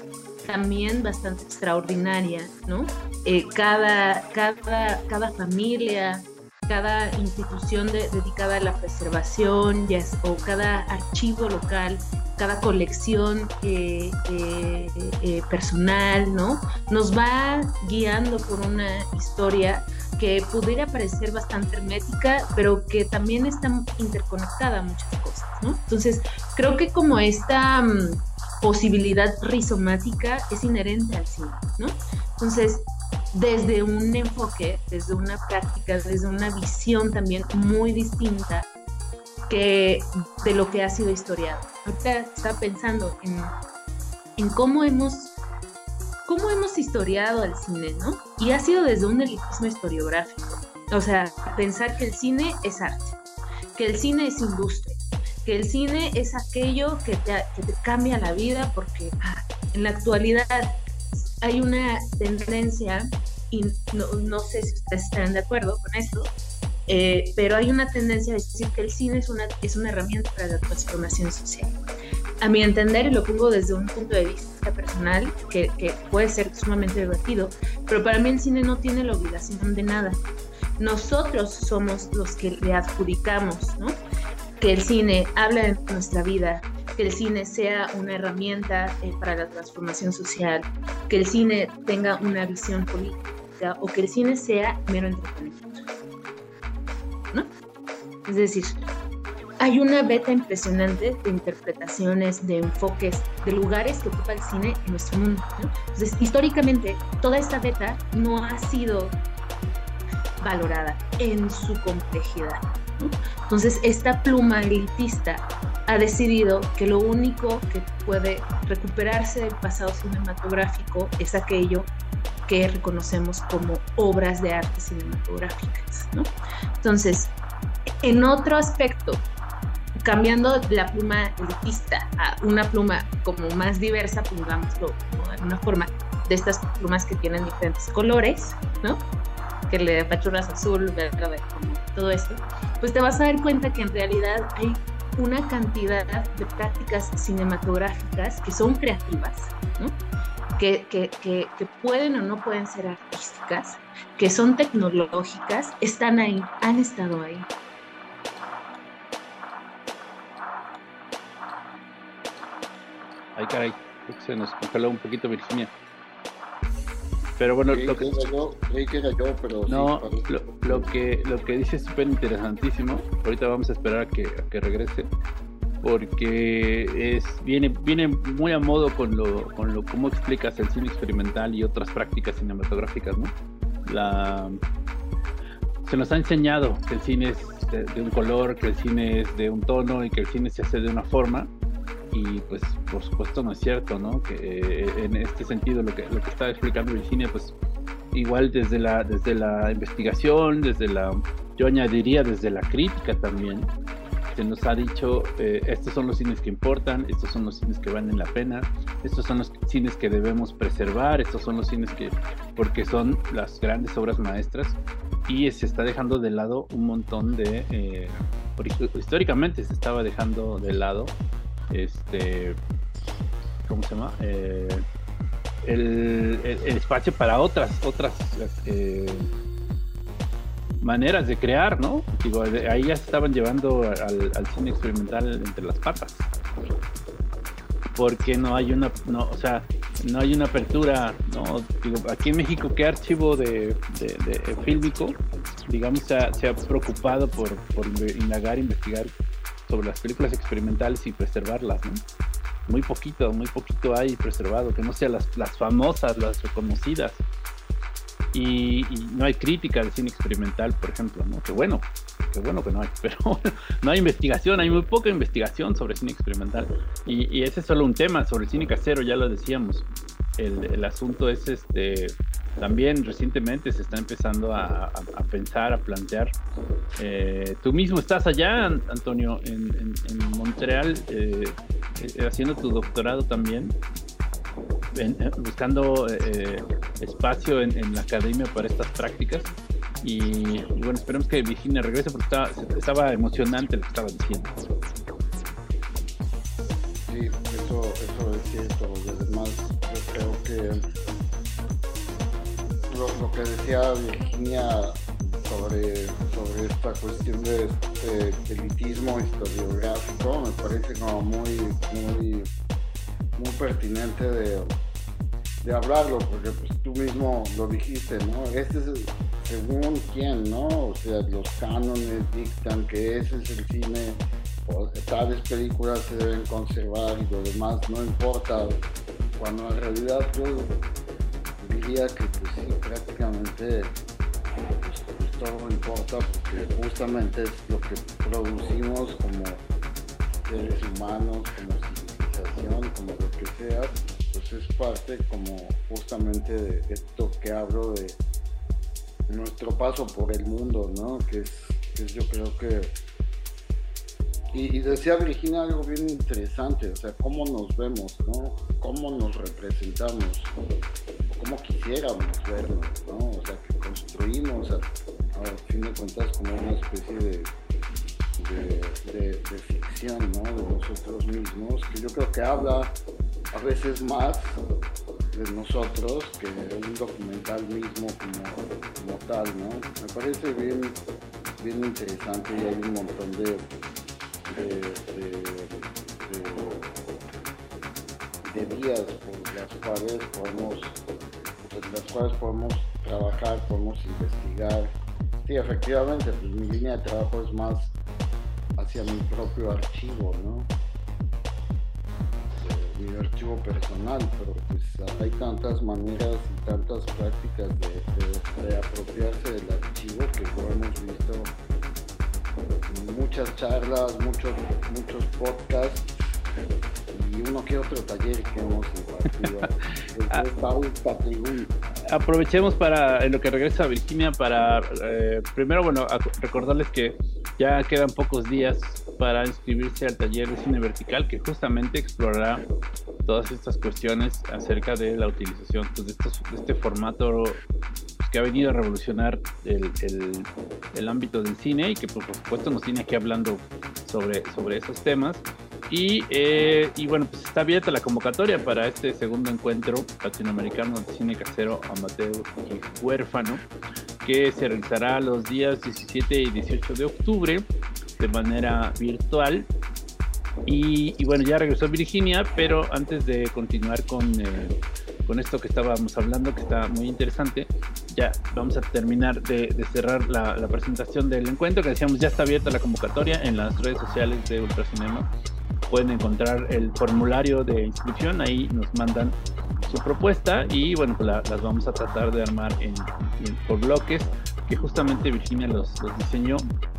también bastante extraordinaria, ¿no? Eh, cada, cada, cada familia, cada institución de, dedicada a la preservación, ya, o cada archivo local, cada colección eh, eh, eh, personal, ¿no? Nos va guiando por una historia que pudiera parecer bastante hermética, pero que también está interconectada a muchas cosas, ¿no? Entonces, creo que como esta um, posibilidad rizomática es inherente al cine, ¿no? Entonces, desde un enfoque, desde una práctica, desde una visión también muy distinta que de lo que ha sido historiado. Ahorita estaba pensando en, en cómo hemos cómo hemos historiado al cine, ¿no? Y ha sido desde un elitismo historiográfico. O sea, pensar que el cine es arte, que el cine es industria, que el cine es aquello que te, que te cambia la vida, porque ah, en la actualidad hay una tendencia, y no, no sé si ustedes están de acuerdo con esto, eh, pero hay una tendencia a decir que el cine es una, es una herramienta para la transformación social. A mi entender, y lo pongo desde un punto de vista personal, que, que puede ser sumamente divertido, pero para mí el cine no tiene la obligación de nada. Nosotros somos los que le adjudicamos, ¿no? Que el cine habla de nuestra vida, que el cine sea una herramienta eh, para la transformación social, que el cine tenga una visión política o que el cine sea mero entretenimiento, ¿no? Es decir, hay una beta impresionante de interpretaciones, de enfoques, de lugares que ocupa el cine en nuestro mundo, ¿no? Entonces, históricamente, toda esta beta no ha sido valorada en su complejidad, ¿no? Entonces, esta pluma elitista ha decidido que lo único que puede recuperarse del pasado cinematográfico es aquello que reconocemos como obras de arte cinematográficas, ¿no? Entonces, en otro aspecto, cambiando la pluma elitista a una pluma como más diversa, pongámoslo como de alguna forma, de estas plumas que tienen diferentes colores, ¿no? Que le apachurras azul, verde, como todo esto, pues te vas a dar cuenta que en realidad hay una cantidad de prácticas cinematográficas que son creativas, ¿no? Que, que, que, que pueden o no pueden ser artísticas, que son tecnológicas, están ahí, han estado ahí. Ay, caray, se nos congeló un poquito Virginia. Pero bueno, creí lo que... que era yo, creí que era yo, pero no, sí, lo, lo que lo que dice es súper interesantísimo. Ahorita vamos a esperar a que, a que regrese, porque es viene viene muy a modo con lo con lo cómo explicas el cine experimental y otras prácticas cinematográficas, ¿no? La se nos ha enseñado que el cine es de, de un color, que el cine es de un tono y que el cine se hace de una forma. Y pues por supuesto no es cierto, ¿no? Que eh, en este sentido lo que lo que está explicando Virginia, pues igual desde la desde la investigación, desde la, yo añadiría desde la crítica también, se nos ha dicho eh, estos son los cines que importan, estos son los cines que valen la pena, estos son los cines que debemos preservar, estos son los cines que porque son las grandes obras maestras, y se está dejando de lado un montón de eh, históricamente se estaba dejando de lado este ¿cómo se llama? Eh, el, el, el espacio para otras otras eh, maneras de crear, ¿no? Digo, ahí ya se estaban llevando al, al cine experimental entre las patas, porque no hay una, no, o sea, no hay una apertura, ¿no? Digo, aquí en México, ¿qué archivo de, de, de fílmico, digamos, se ha, se ha preocupado por, por indagar, investigar sobre las películas experimentales y preservarlas, ¿no? Muy poquito, muy poquito hay preservado, que no sean las, las famosas, las reconocidas. Y, y no hay crítica del cine experimental, por ejemplo, ¿no? Qué bueno, qué bueno que no hay, pero no hay investigación, hay muy poca investigación sobre cine experimental. Y, y ese es solo un tema, sobre el cine casero, ya lo decíamos. El, el asunto es este... También recientemente se está empezando a, a, a pensar, a plantear. Eh, tú mismo estás allá, Antonio, en, en, en Montreal, eh, haciendo tu doctorado también, en, buscando eh, espacio en, en la academia para estas prácticas. Y, y bueno, esperemos que Virginia regrese porque estaba, estaba emocionante lo que estaba diciendo. Sí, eso, eso es cierto, y además yo creo que lo, lo que decía Virginia sobre, sobre esta cuestión de, de elitismo historiográfico me parece como muy, muy, muy pertinente de, de hablarlo, porque pues tú mismo lo dijiste, ¿no? Este es el, según quién, ¿no? O sea, los cánones dictan que ese es el cine, o tales películas se deben conservar y lo demás no importa, cuando en realidad yo diría que pues sí, prácticamente pues, pues, todo importa, porque justamente es lo que producimos como seres humanos, como civilización, como lo que sea, pues es parte como justamente de esto que hablo de nuestro paso por el mundo, ¿no? Que es, que es yo creo que... Y, y decía Virginia algo bien interesante, o sea, cómo nos vemos, ¿no? Cómo nos representamos, o cómo quisiéramos vernos, ¿no? O sea, que construimos, a, a fin de cuentas, como una especie de, de, de, de ficción, ¿no? De nosotros mismos, que yo creo que habla a veces más de nosotros que un documental mismo como, como tal, ¿no? Me parece bien, bien interesante y hay un montón de, de, de, de, de vías por las cuales podemos, por las cuales podemos trabajar, podemos investigar. Sí, efectivamente, pues mi línea de trabajo es más hacia mi propio archivo, ¿no? Mi archivo personal, pero pues hay tantas maneras y tantas prácticas de, de, de apropiarse del archivo que lo hemos visto en muchas charlas, muchos, muchos podcasts y uno que otro taller que hemos impartido. Aprovechemos para, en lo que regresa Virginia, para eh, primero, bueno, recordarles que ya quedan pocos días para inscribirse al taller de cine vertical, que justamente explorará todas estas cuestiones acerca de la utilización pues, de, estos, de este formato pues, que ha venido a revolucionar el, el, el ámbito del cine y que por supuesto nos tiene aquí hablando sobre, sobre esos temas. Y, eh, y bueno, pues está abierta la convocatoria para este segundo encuentro latinoamericano de cine casero, amateur y huérfano, que se realizará los días diecisiete y dieciocho de octubre de manera virtual. Y, y bueno, ya regresó Virginia, pero antes de continuar con, eh, con esto que estábamos hablando, que está muy interesante, ya vamos a terminar de, de cerrar la, la presentación del encuentro, que decíamos ya está abierta la convocatoria en las redes sociales de Ultracinema. Pueden encontrar el formulario de inscripción, ahí nos mandan su propuesta y bueno, pues la, las vamos a tratar de armar en, en, por bloques, que justamente Virginia los, los diseñó.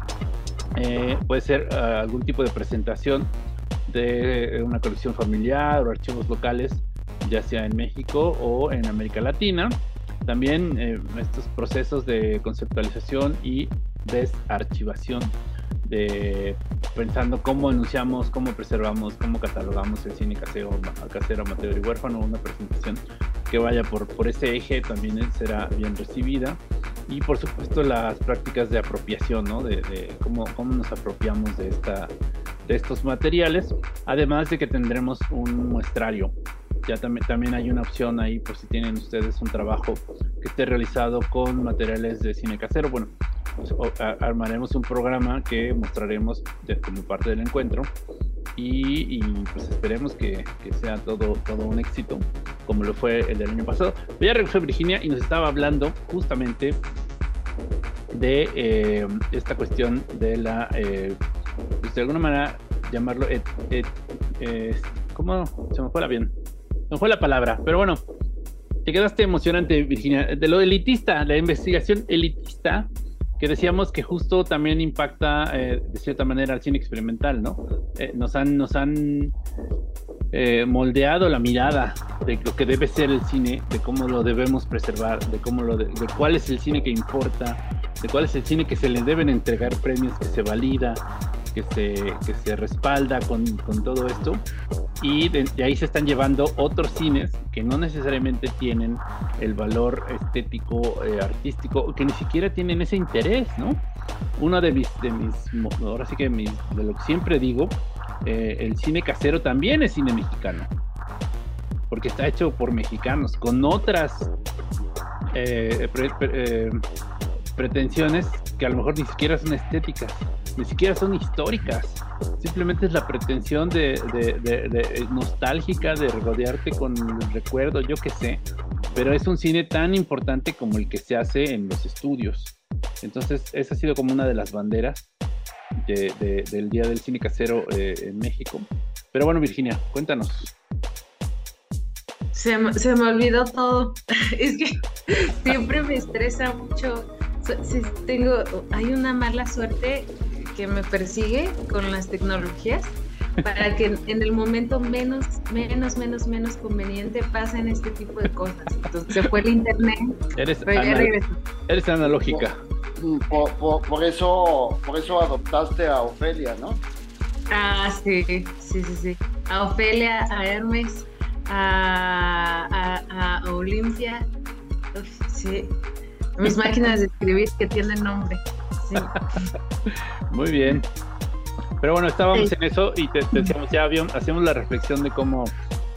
Eh, puede ser uh, algún tipo de presentación de una colección familiar o archivos locales, ya sea en México o en América Latina. También eh, estos procesos de conceptualización y desarchivación, de pensando cómo enunciamos, cómo preservamos, cómo catalogamos el cine casero, casero, amateur y huérfano. Una presentación que vaya por, por ese eje también será bien recibida. Y por supuesto las prácticas de apropiación, ¿no? De, de cómo, cómo nos apropiamos de, esta, de estos materiales, además de que tendremos un muestrario. Ya también, también hay una opción ahí por si tienen ustedes un trabajo que esté realizado con materiales de cine casero. Bueno, pues, o, a, armaremos un programa que mostraremos de, como parte del encuentro y, y pues esperemos que, que sea todo, todo un éxito como lo fue el del año pasado. Pero ya regresó Virginia y nos estaba hablando justamente de eh, esta cuestión de la, eh, pues de alguna manera llamarlo, et, et, eh, ¿cómo se me fue la bien? No fue la palabra, pero bueno, te quedaste emocionante, Virginia, de lo elitista, la investigación elitista, que decíamos que justo también impacta eh, de cierta manera al cine experimental, ¿no? Eh, nos han, nos han eh, moldeado la mirada de lo que debe ser el cine, de cómo lo debemos preservar, de cómo lo de, de cuál es el cine que importa, de cuál es el cine que se le deben entregar premios, que se valida, que se, que se respalda con, con todo esto. Y de, de ahí se están llevando otros cines que no necesariamente tienen el valor estético, eh, artístico, que ni siquiera tienen ese interés, ¿no? Uno de mis, de mis ahora sí que mis, de lo que siempre digo, eh, el cine casero también es cine mexicano, porque está hecho por mexicanos, con otras eh, pre, pre, eh, pretensiones que a lo mejor ni siquiera son estéticas, ni siquiera son históricas, simplemente es la pretensión de, de, de, de nostálgica, de regodearte con el recuerdo, yo qué sé, pero es un cine tan importante como el que se hace en los estudios. Entonces esa ha sido como una de las banderas de, de, del Día del Cine Casero eh, en México. Pero bueno, Virginia, cuéntanos. Se me, se me olvidó todo. Es que siempre me estresa mucho. Si tengo, hay una mala suerte que me persigue con las tecnologías para que en el momento menos, menos, menos, menos conveniente pasen este tipo de cosas. Entonces se fue el internet, eres pero ya anal- regresó. Eres analógica. Por, por, por eso por eso adoptaste a Ofelia, ¿no? Ah, sí, sí, sí, sí. A Ofelia, a Hermes, a, a, a Olimpia. Uf, sí. Mis máquinas de escribir que tienen nombre. Sí. Muy bien. Pero bueno, estábamos Sí. en eso y te, te decíamos, ya habíamos, hacíamos la reflexión de cómo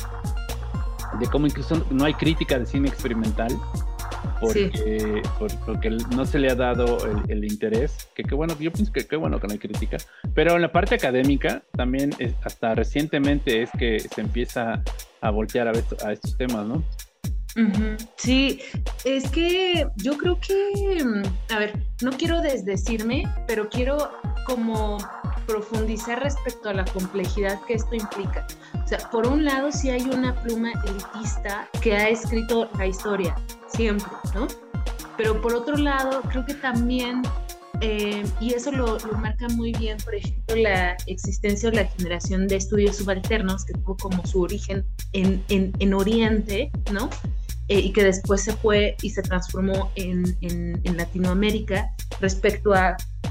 de cómo incluso no hay crítica de cine experimental porque, Sí. por, porque no se le ha dado el, el interés, que qué bueno, yo pienso que qué bueno que no hay crítica, pero en la parte académica también es, hasta recientemente es que se empieza a voltear a, esto, a estos temas, ¿no? Uh-huh. Sí, es que yo creo que, a ver, no quiero desdecirme, pero quiero como profundizar respecto a la complejidad que esto implica. O sea, por un lado sí hay una pluma elitista que ha escrito la historia, siempre, ¿no? Pero por otro lado, creo que también, eh, y eso lo, lo marca muy bien, por ejemplo, la existencia o la generación de estudios subalternos, que tuvo como su origen en, en, en Oriente, ¿no? Eh, y que después se fue y se transformó en, en, en Latinoamérica respecto a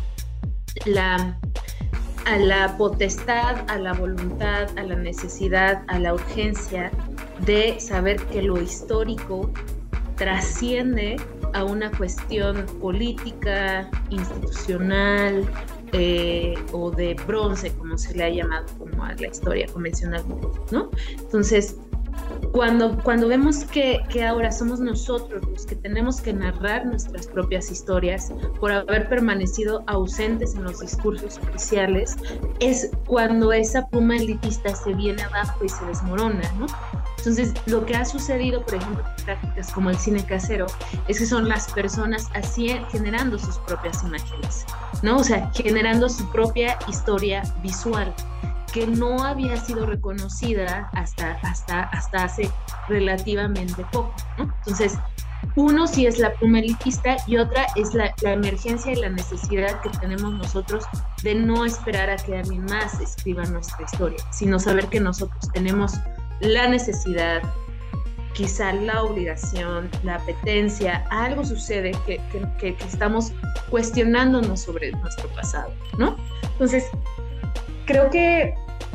la, a la potestad, a la voluntad, a la necesidad, a la urgencia de saber que lo histórico trasciende a una cuestión política, institucional eh, o de bronce, como se le ha llamado como a la historia convencional, ¿no? Entonces, Cuando, cuando vemos que, que ahora somos nosotros los que tenemos que narrar nuestras propias historias por haber permanecido ausentes en los discursos oficiales, es cuando esa pluma elitista se viene abajo y se desmorona, ¿no? Entonces, lo que ha sucedido, por ejemplo, en prácticas como el cine casero, es que son las personas así generando sus propias imágenes, ¿no? O sea, generando su propia historia visual, que no había sido reconocida hasta, hasta, hasta hace relativamente poco, ¿no? Entonces, uno sí es la pluma elitista y otra es la, la emergencia y la necesidad que tenemos nosotros de no esperar a que alguien más escriba nuestra historia, sino saber que nosotros tenemos la necesidad, quizá la obligación, la apetencia, algo sucede que, que, que, que estamos cuestionándonos sobre nuestro pasado, ¿no? Entonces, creo que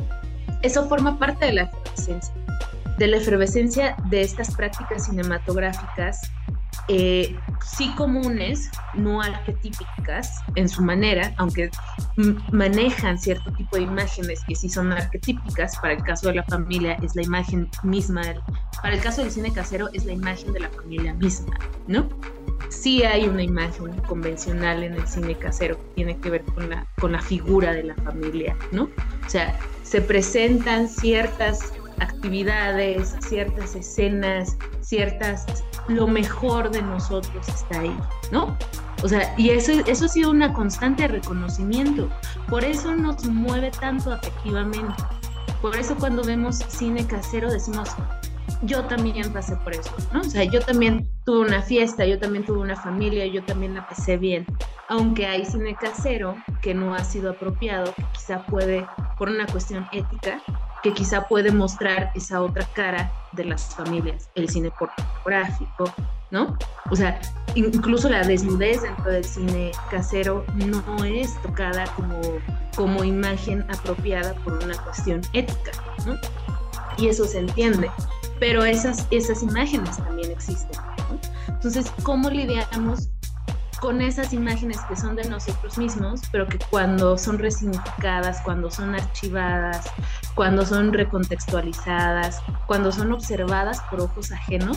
eso forma parte de la efervescencia, de la efervescencia de estas prácticas cinematográficas, eh, sí comunes, no arquetípicas en su manera, aunque m- manejan cierto tipo de imágenes que sí son arquetípicas. Para el caso de la familia es la imagen misma, para el caso del cine casero es la imagen de la familia misma, ¿no? Sí hay una imagen convencional en el cine casero que tiene que ver con la, con la figura de la familia, ¿no? O sea, se presentan ciertas actividades, ciertas escenas, ciertas, lo mejor de nosotros está ahí, ¿no? O sea, y eso, eso ha sido una constante de reconocimiento, por eso nos mueve tanto afectivamente, por eso cuando vemos cine casero decimos, yo también pasé por eso, ¿no? O sea, yo también tuve una fiesta, yo también tuve una familia, yo también la pasé bien, aunque hay cine casero que no ha sido apropiado, que quizá puede, por una cuestión ética, que quizá puede mostrar esa otra cara de las familias, el cine pornográfico, ¿no? O sea, incluso la desnudez dentro del cine casero no es tocada como, como imagen apropiada por una cuestión ética, ¿no? Y eso se entiende, pero esas, esas imágenes también existen, ¿no? Entonces, ¿cómo lidiamos con esas imágenes que son de nosotros mismos, pero que cuando son resignificadas, cuando son archivadas, cuando son recontextualizadas, cuando son observadas por ojos ajenos,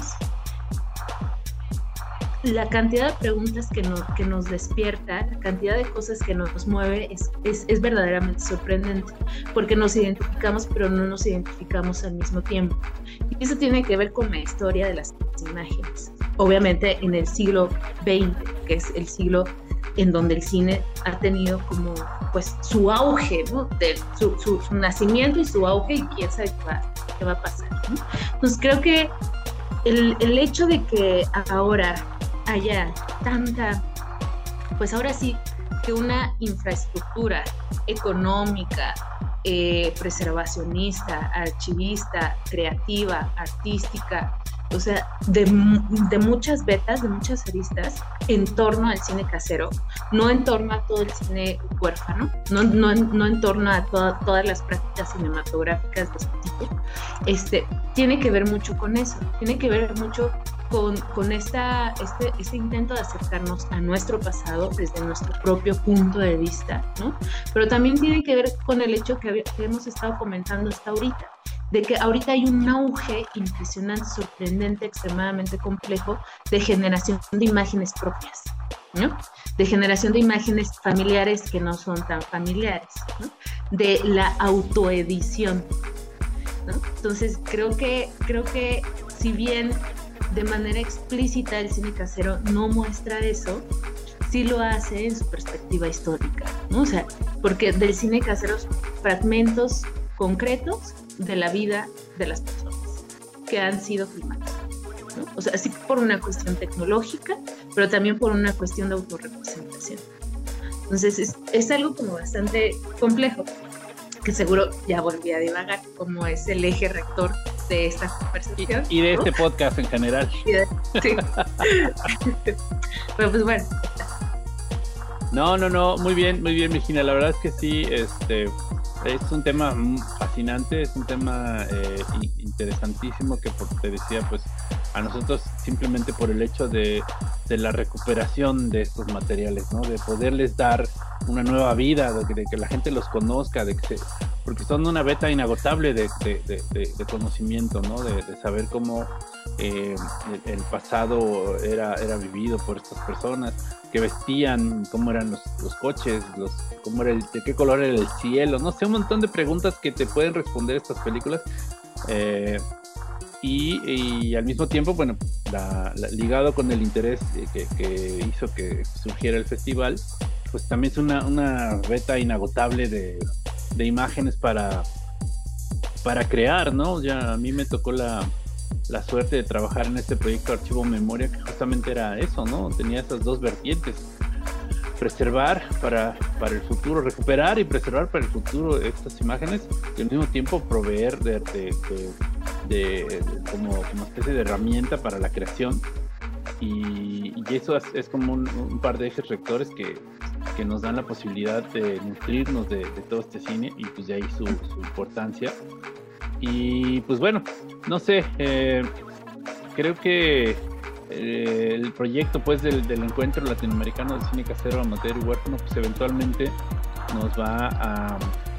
la cantidad de preguntas que, no, que nos despierta, la cantidad de cosas que nos mueve es, es, es verdaderamente sorprendente, porque nos identificamos pero no nos identificamos al mismo tiempo. Y eso tiene que ver con la historia de las imágenes. Obviamente en el siglo veinte, que es el siglo en donde el cine ha tenido como pues su auge, ¿no? De su, su, su nacimiento y su auge, y quién sabe qué va, qué va a pasar, ¿no? Entonces creo que el, el hecho de que ahora haya tanta, pues ahora sí, que una infraestructura económica, eh, preservacionista, archivista, creativa, artística, o sea, de, de muchas vetas, de muchas aristas en torno al cine casero, no en torno a todo el cine huérfano, no, no, no en torno a toda, todas las prácticas cinematográficas de este tipo, este, tiene que ver mucho con eso, tiene que ver mucho con, con esta, este, este intento de acercarnos a nuestro pasado desde nuestro propio punto de vista, ¿no? Pero también tiene que ver con el hecho que, que hemos estado comentando hasta ahorita, de que ahorita hay un auge impresionante, sorprendente, extremadamente complejo de generación de imágenes propias, ¿no? De generación de imágenes familiares que no son tan familiares, ¿no? De la autoedición, ¿no? Entonces creo que, creo que si bien de manera explícita el cine casero no muestra eso, sí lo hace en su perspectiva histórica, ¿no? O sea, porque del cine casero son fragmentos concretos de la vida de las personas que han sido filmadas, ¿no? O sea, sí por una cuestión tecnológica, pero también por una cuestión de autorrepresentación. Entonces es, es algo como bastante complejo, que seguro ya volví a divagar, como es el eje rector de esta conversación. Y, y de ¿no? este podcast en general. De, sí. Pero pues bueno. No, no, no, muy bien, muy bien, Virginia. La verdad es que sí, este... es un tema fascinante, es un tema eh, interesantísimo que, por te decía, pues a nosotros simplemente por el hecho de, de la recuperación de estos materiales, ¿no? De poderles dar una nueva vida, de que, de que la gente los conozca, de que se, porque son una beta inagotable de, de, de, de, de conocimiento, ¿no? De, de saber cómo eh, el, el pasado era, era vivido por estas personas, que vestían, cómo eran los, los coches, los, cómo era el, de qué color era el cielo, no sé, un montón de preguntas que te pueden responder estas películas, eh, y, y al mismo tiempo, bueno, la, la, ligado con el interés que, que hizo que surgiera el festival, pues también es una, una beta inagotable de, de imágenes para, para crear, ¿no? Ya a mí me tocó la la suerte de trabajar en este proyecto Archivo Memoria, que justamente era eso, ¿no? Tenía esas dos vertientes: preservar para, para el futuro, recuperar y preservar para el futuro estas imágenes, y al mismo tiempo proveer de, de, de, de, de como una especie de herramienta para la creación, y, y eso es, es como un, un par de ejes rectores que, que nos dan la posibilidad de nutrirnos de, de todo este cine, y pues de ahí su, su importancia. Y pues bueno, no sé, eh, creo que eh, el proyecto pues del, del encuentro latinoamericano del cine casero, amateur y huérfano, pues eventualmente nos va a,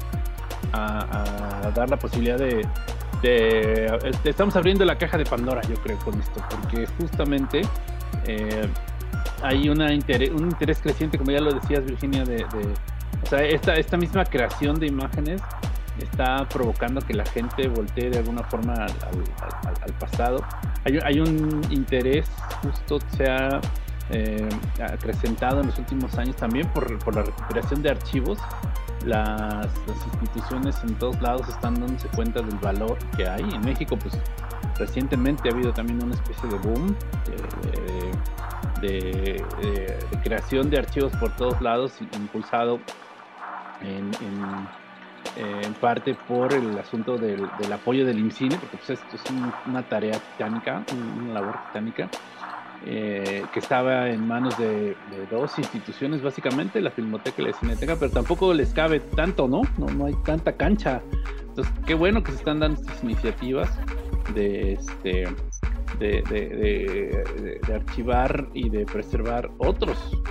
a, a dar la posibilidad de, de, de... Estamos abriendo la caja de Pandora, yo creo, con esto, porque justamente eh, hay una interés, un interés creciente, como ya lo decías, Virginia, de, de o sea, esta, esta misma creación de imágenes está provocando que la gente voltee de alguna forma al, al, al, al pasado. Hay, hay un interés justo se ha eh, acrecentado en los últimos años también por, por la recuperación de archivos. Las, las instituciones en todos lados están dándose cuenta del valor que hay. En México, pues recientemente ha habido también una especie de boom de, de, de, de creación de archivos por todos lados, impulsado en, en en parte por el asunto del, del apoyo del IMCINE, porque pues esto es un, una tarea titánica, una labor titánica, eh, que estaba en manos de, de dos instituciones básicamente, la Filmoteca y la Cineteca, pero tampoco les cabe tanto, ¿no? No, no hay tanta cancha. Entonces, qué bueno que se están dando estas iniciativas de, este, de, de, de, de, de archivar y de preservar otros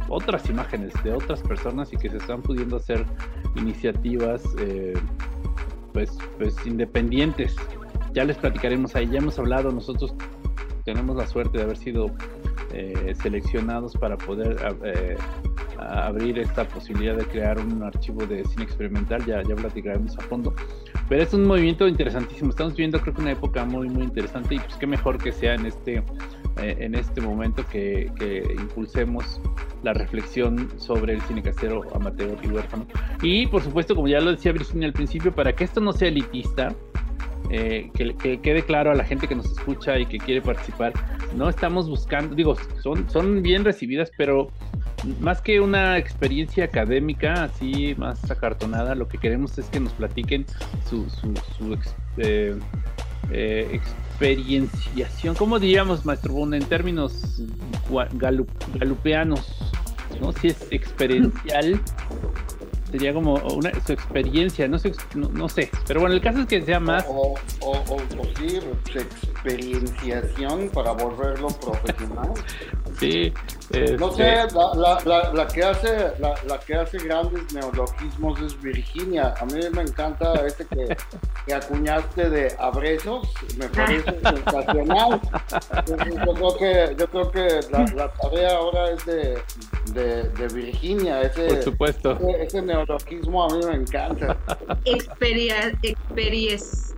otras imágenes de otras personas y que se están pudiendo hacer iniciativas eh, pues, pues independientes. Ya les platicaremos ahí, ya hemos hablado, nosotros tenemos la suerte de haber sido eh, seleccionados para poder eh, abrir esta posibilidad de crear un archivo de cine experimental, ya, ya platicaremos a fondo. Pero es un movimiento interesantísimo, estamos viviendo creo que una época muy muy interesante y pues qué mejor que sea en este eh, en este momento que, que impulsemos la reflexión sobre el cine casero, amateur y huérfano. Y por supuesto, como ya lo decía Virginia al principio, para que esto no sea elitista, eh, que, que quede claro a la gente que nos escucha y que quiere participar, no estamos buscando, digo, son, son bien recibidas, pero más que una experiencia académica así más acartonada, lo que queremos es que nos platiquen su, su, su ex, eh, eh, experienciación, ¿cómo diríamos, maestro Boone, en términos galup, galupeanos, ¿no? Si es experiencial, sería como una, su experiencia, no sé, no, no sé, pero bueno, el caso es que sea más... O, o, o, o sí, su experienciación para volverlo profesional. Sí. Este... No sé, la, la, la, la, que hace, la, la que hace grandes neologismos es Virginia. A mí me encanta este que, que acuñaste de abrezos, me parece sensacional. Yo creo que, yo creo que la, la tarea ahora es de, de, de Virginia. Ese, Por supuesto. Ese, ese neologismo a mí me encanta. Experia, experies,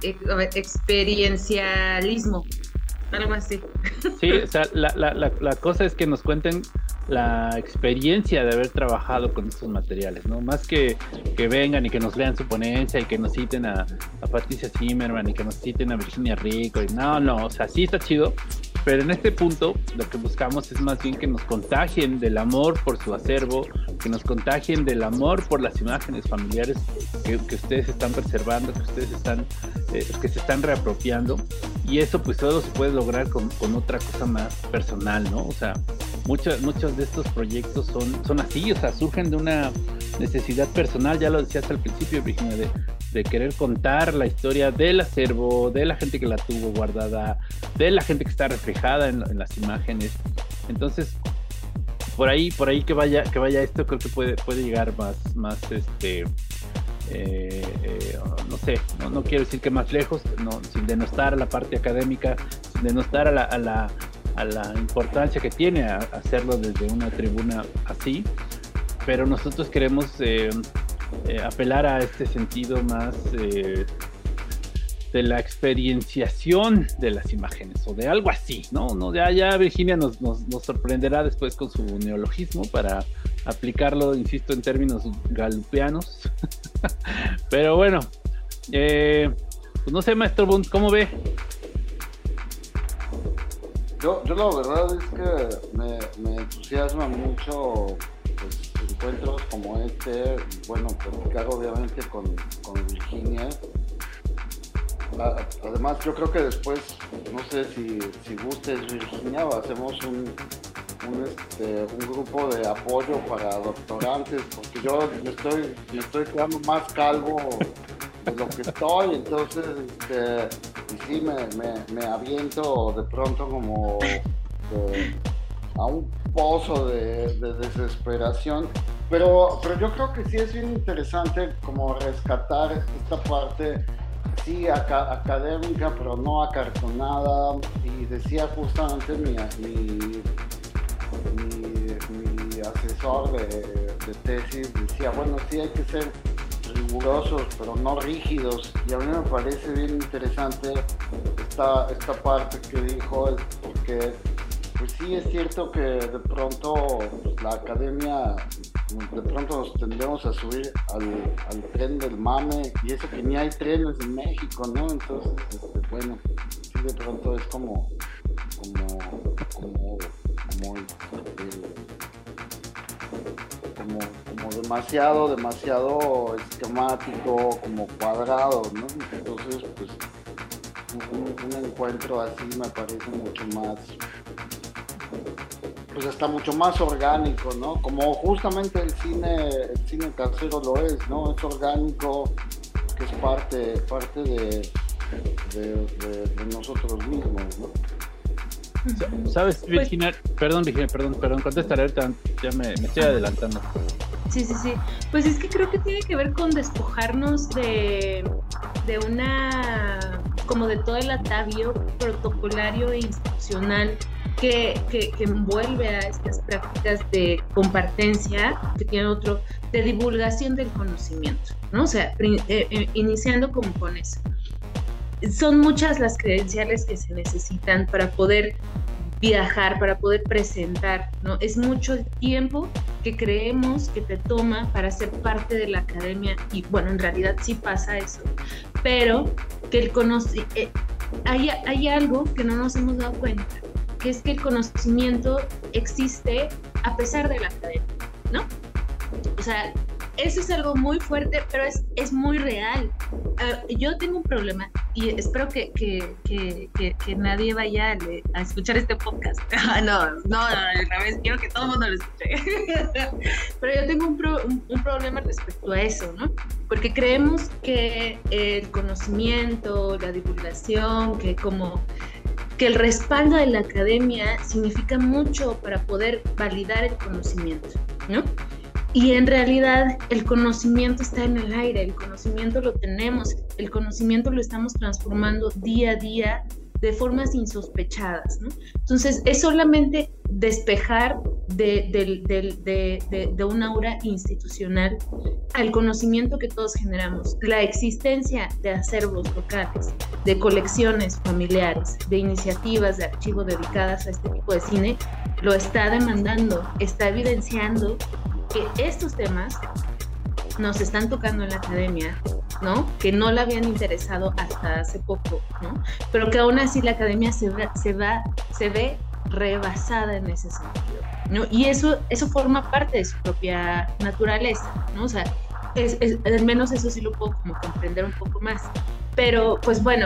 experiencialismo. Algo así. Sí, o sea, la, la, la, la cosa es que nos cuenten la experiencia de haber trabajado con estos materiales, ¿no? Más que que vengan y que nos lean su ponencia y que nos citen a, a Patricia Zimmerman y que nos citen a Virginia Rico. Y no, no, o sea, sí está chido, pero en este punto lo que buscamos es más bien que nos contagien del amor por su acervo, que nos contagien del amor por las imágenes familiares que, que ustedes están preservando, que ustedes están, eh, que se están reapropiando, y eso pues todo se puede lograr con, con otra cosa más personal, ¿no? O sea, muchos muchos de estos proyectos son, son así, o sea, surgen de una necesidad personal, ya lo decías al principio, Virginia, de, de querer contar la historia del acervo, de la gente que la tuvo guardada, de la gente que está reflejada en, en las imágenes. Entonces, por ahí, por ahí que vaya, que vaya esto, creo que puede, puede llegar más, más este, eh, eh, no sé, no, no quiero decir que más lejos, no, sin denostar a la parte académica, sin denostar a la, a la, a la importancia que tiene a, a hacerlo desde una tribuna así, pero nosotros queremos eh, eh, apelar a este sentido más eh, de la experienciación de las imágenes o de algo así, ¿no? no ya, ya Virginia nos, nos, nos sorprenderá después con su neologismo para aplicarlo, insisto, en términos galupeanos. Pero bueno, eh, pues no sé, maestro Boone, ¿cómo ve? Yo, yo la verdad es que me, me entusiasma mucho pues, encuentros como este, bueno, platicar obviamente con, con Virginia. Además, yo creo que después, no sé si, si gustes, Virginia, hacemos un, un, este, un grupo de apoyo para doctorantes, porque yo me estoy, me estoy quedando más calvo de lo que estoy, entonces, este, y sí, me, me, me aviento de pronto como de, a un pozo de, de desesperación, pero, pero yo creo que sí es bien interesante como rescatar esta parte, sí, aca- académica, pero no acartonada, y decía justamente mi, mi, mi, mi asesor de, de tesis, decía, bueno, sí hay que ser rigurosos, pero no rígidos, y a mí me parece bien interesante esta, esta parte que dijo, porque pues sí es cierto que de pronto pues, la academia, de pronto nos tendemos a subir al, al tren del mame, y eso que ni hay trenes en México, ¿no? Entonces, este, bueno, sí de pronto es como, como, como, como, eh, como, como demasiado, demasiado esquemático, como cuadrado, ¿no? Entonces, pues, un, un encuentro así me parece mucho más, pues hasta mucho más orgánico, ¿no? Como justamente el cine, el cine casero lo es, ¿no? Es orgánico, que es parte, parte de, de, de, de nosotros mismos, ¿no? ¿Sabes, Virginia? Pues, perdón, Virginia, perdón, perdón, contestaré ahorita, ya me, me estoy adelantando. Sí, sí, sí. Pues es que creo que tiene que ver con despojarnos de, de una, como de todo el atavio protocolario e institucional que, que, que envuelve a estas prácticas de compartencia, que tiene otro, de divulgación del conocimiento, ¿no? O sea, eh, eh, iniciando como con eso. Son muchas las credenciales que se necesitan para poder viajar, para poder presentar, ¿no? Es mucho el tiempo que creemos que te toma para ser parte de la academia y, bueno, en realidad sí pasa eso, pero que el conoci- eh, hay, hay algo que no nos hemos dado cuenta, que es que el conocimiento existe a pesar de la academia, ¿no? O sea, eso es algo muy fuerte, pero es, es muy real. Uh, yo tengo un problema y espero que, que, que, que, que nadie vaya a, le, a escuchar este podcast. no, no, no, al revés, quiero que todo el mundo lo escuche. Pero yo tengo un, pro, un, un problema respecto a eso, ¿no? Porque creemos que el conocimiento, la divulgación, que como que el respaldo de la academia significa mucho para poder validar el conocimiento, ¿no? Y en realidad el conocimiento está en el aire, el conocimiento lo tenemos, el conocimiento lo estamos transformando día a día de formas insospechadas, ¿no? Entonces es solamente despejar de, de, de, de, de, de un aura institucional al conocimiento que todos generamos. La existencia de acervos locales, de colecciones familiares, de iniciativas de archivo dedicadas a este tipo de cine, lo está demandando, está evidenciando que estos temas nos están tocando en la academia, ¿no? Que no la habían interesado hasta hace poco, ¿no? Pero que aún así la academia se va, se va, se ve rebasada en ese sentido, ¿no? Y eso, eso forma parte de su propia naturaleza, ¿no? O sea, es, es, al menos eso sí lo puedo como comprender un poco más. Pero, pues bueno,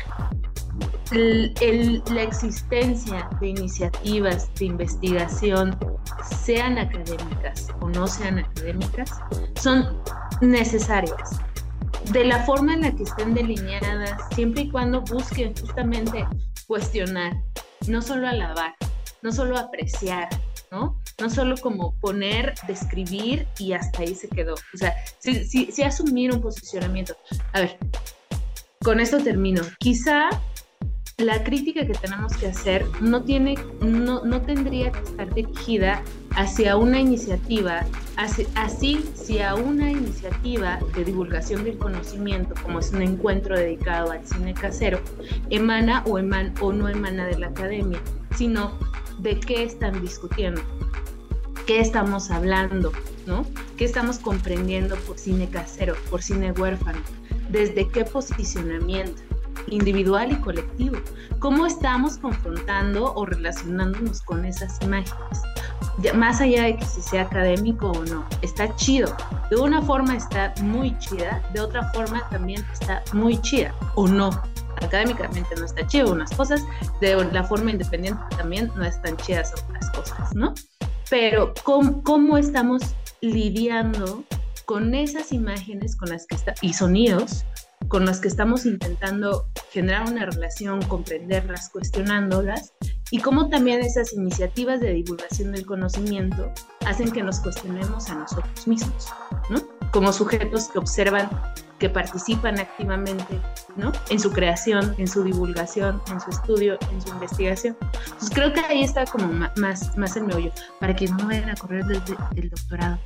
el, el, la existencia de iniciativas de investigación, sean académicas o no sean académicas, son necesarias. De la forma en la que estén delineadas, siempre y cuando busquen justamente cuestionar, no solo alabar, no solo apreciar, ¿no? No solo como poner, describir y hasta ahí se quedó. O sea, sí, sí, sí asumir un posicionamiento. A ver, con esto termino. Quizá la crítica que tenemos que hacer no tiene, no, no tendría que estar dirigida hacia una iniciativa, hacia, así si a una iniciativa de divulgación del conocimiento, como es un encuentro dedicado al cine casero, emana o, eman, o no emana de la academia, sino de qué están discutiendo, qué estamos hablando, ¿no? ¿Qué estamos comprendiendo por cine casero, por cine huérfano? ¿Desde qué posicionamiento individual y colectivo? ¿Cómo estamos confrontando o relacionándonos con esas imágenes? Ya, más allá de que si sea académico o no, está chido. De una forma está muy chida, de otra forma también está muy chida, o no. Académicamente no está chido unas cosas, de la forma independiente también no están chidas otras cosas, ¿no? Pero ¿cómo, cómo estamos lidiando con esas imágenes con las que está, y sonidos con los que estamos intentando generar una relación, comprenderlas, cuestionándolas, y cómo también esas iniciativas de divulgación del conocimiento hacen que nos cuestionemos a nosotros mismos, ¿no? Como sujetos que observan, que participan activamente, ¿no? En su creación, en su divulgación, en su estudio, en su investigación. Entonces creo que ahí está como más, más el meollo, para que no me vayan a correr del, del doctorado.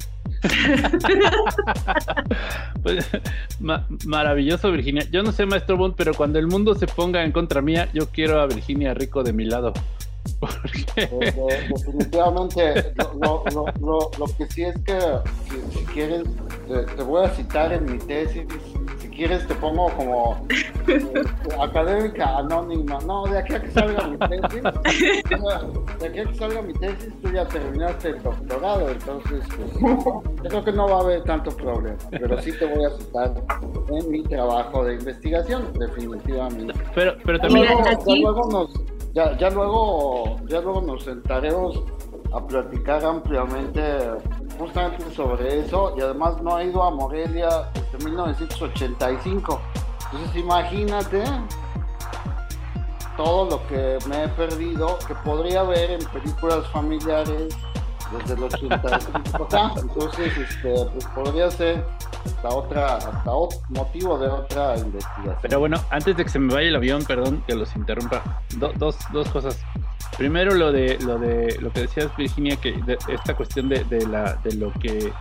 Pues, ma- maravilloso, Virginia. Yo no sé, maestro Bond, pero cuando el mundo se ponga en contra mía, yo quiero a Virginia Rico de mi lado. Porque... Eh, eh, definitivamente, lo, lo, lo, lo que sí es que si, si quieres, te, te voy a citar en mi tesis. Si quieres te pongo como eh, académica anónima. No, de aquí a que salga mi tesis, de aquí a que salga mi tesis, tú ya terminaste el doctorado, entonces pues, yo creo que no va a haber tanto problema, pero sí te voy a citar en mi trabajo de investigación, definitivamente. Pero, pero también... Ya luego, ya luego nos, ya, ya luego, ya luego nos sentaremos a platicar ampliamente justamente sobre eso, y además no he ido a Morelia desde mil novecientos ochenta y cinco, entonces imagínate. todo lo que me he perdido, que podría ver en películas familiares desde los ochenta. Entonces, este, pues podría ser hasta otra, hasta otro motivo de otra investigación. Pero bueno, antes de que se me vaya el avión, perdón que los interrumpa, do, dos, dos cosas. Primero lo de lo de lo que decías, Virginia, que de, esta cuestión de, de la de lo que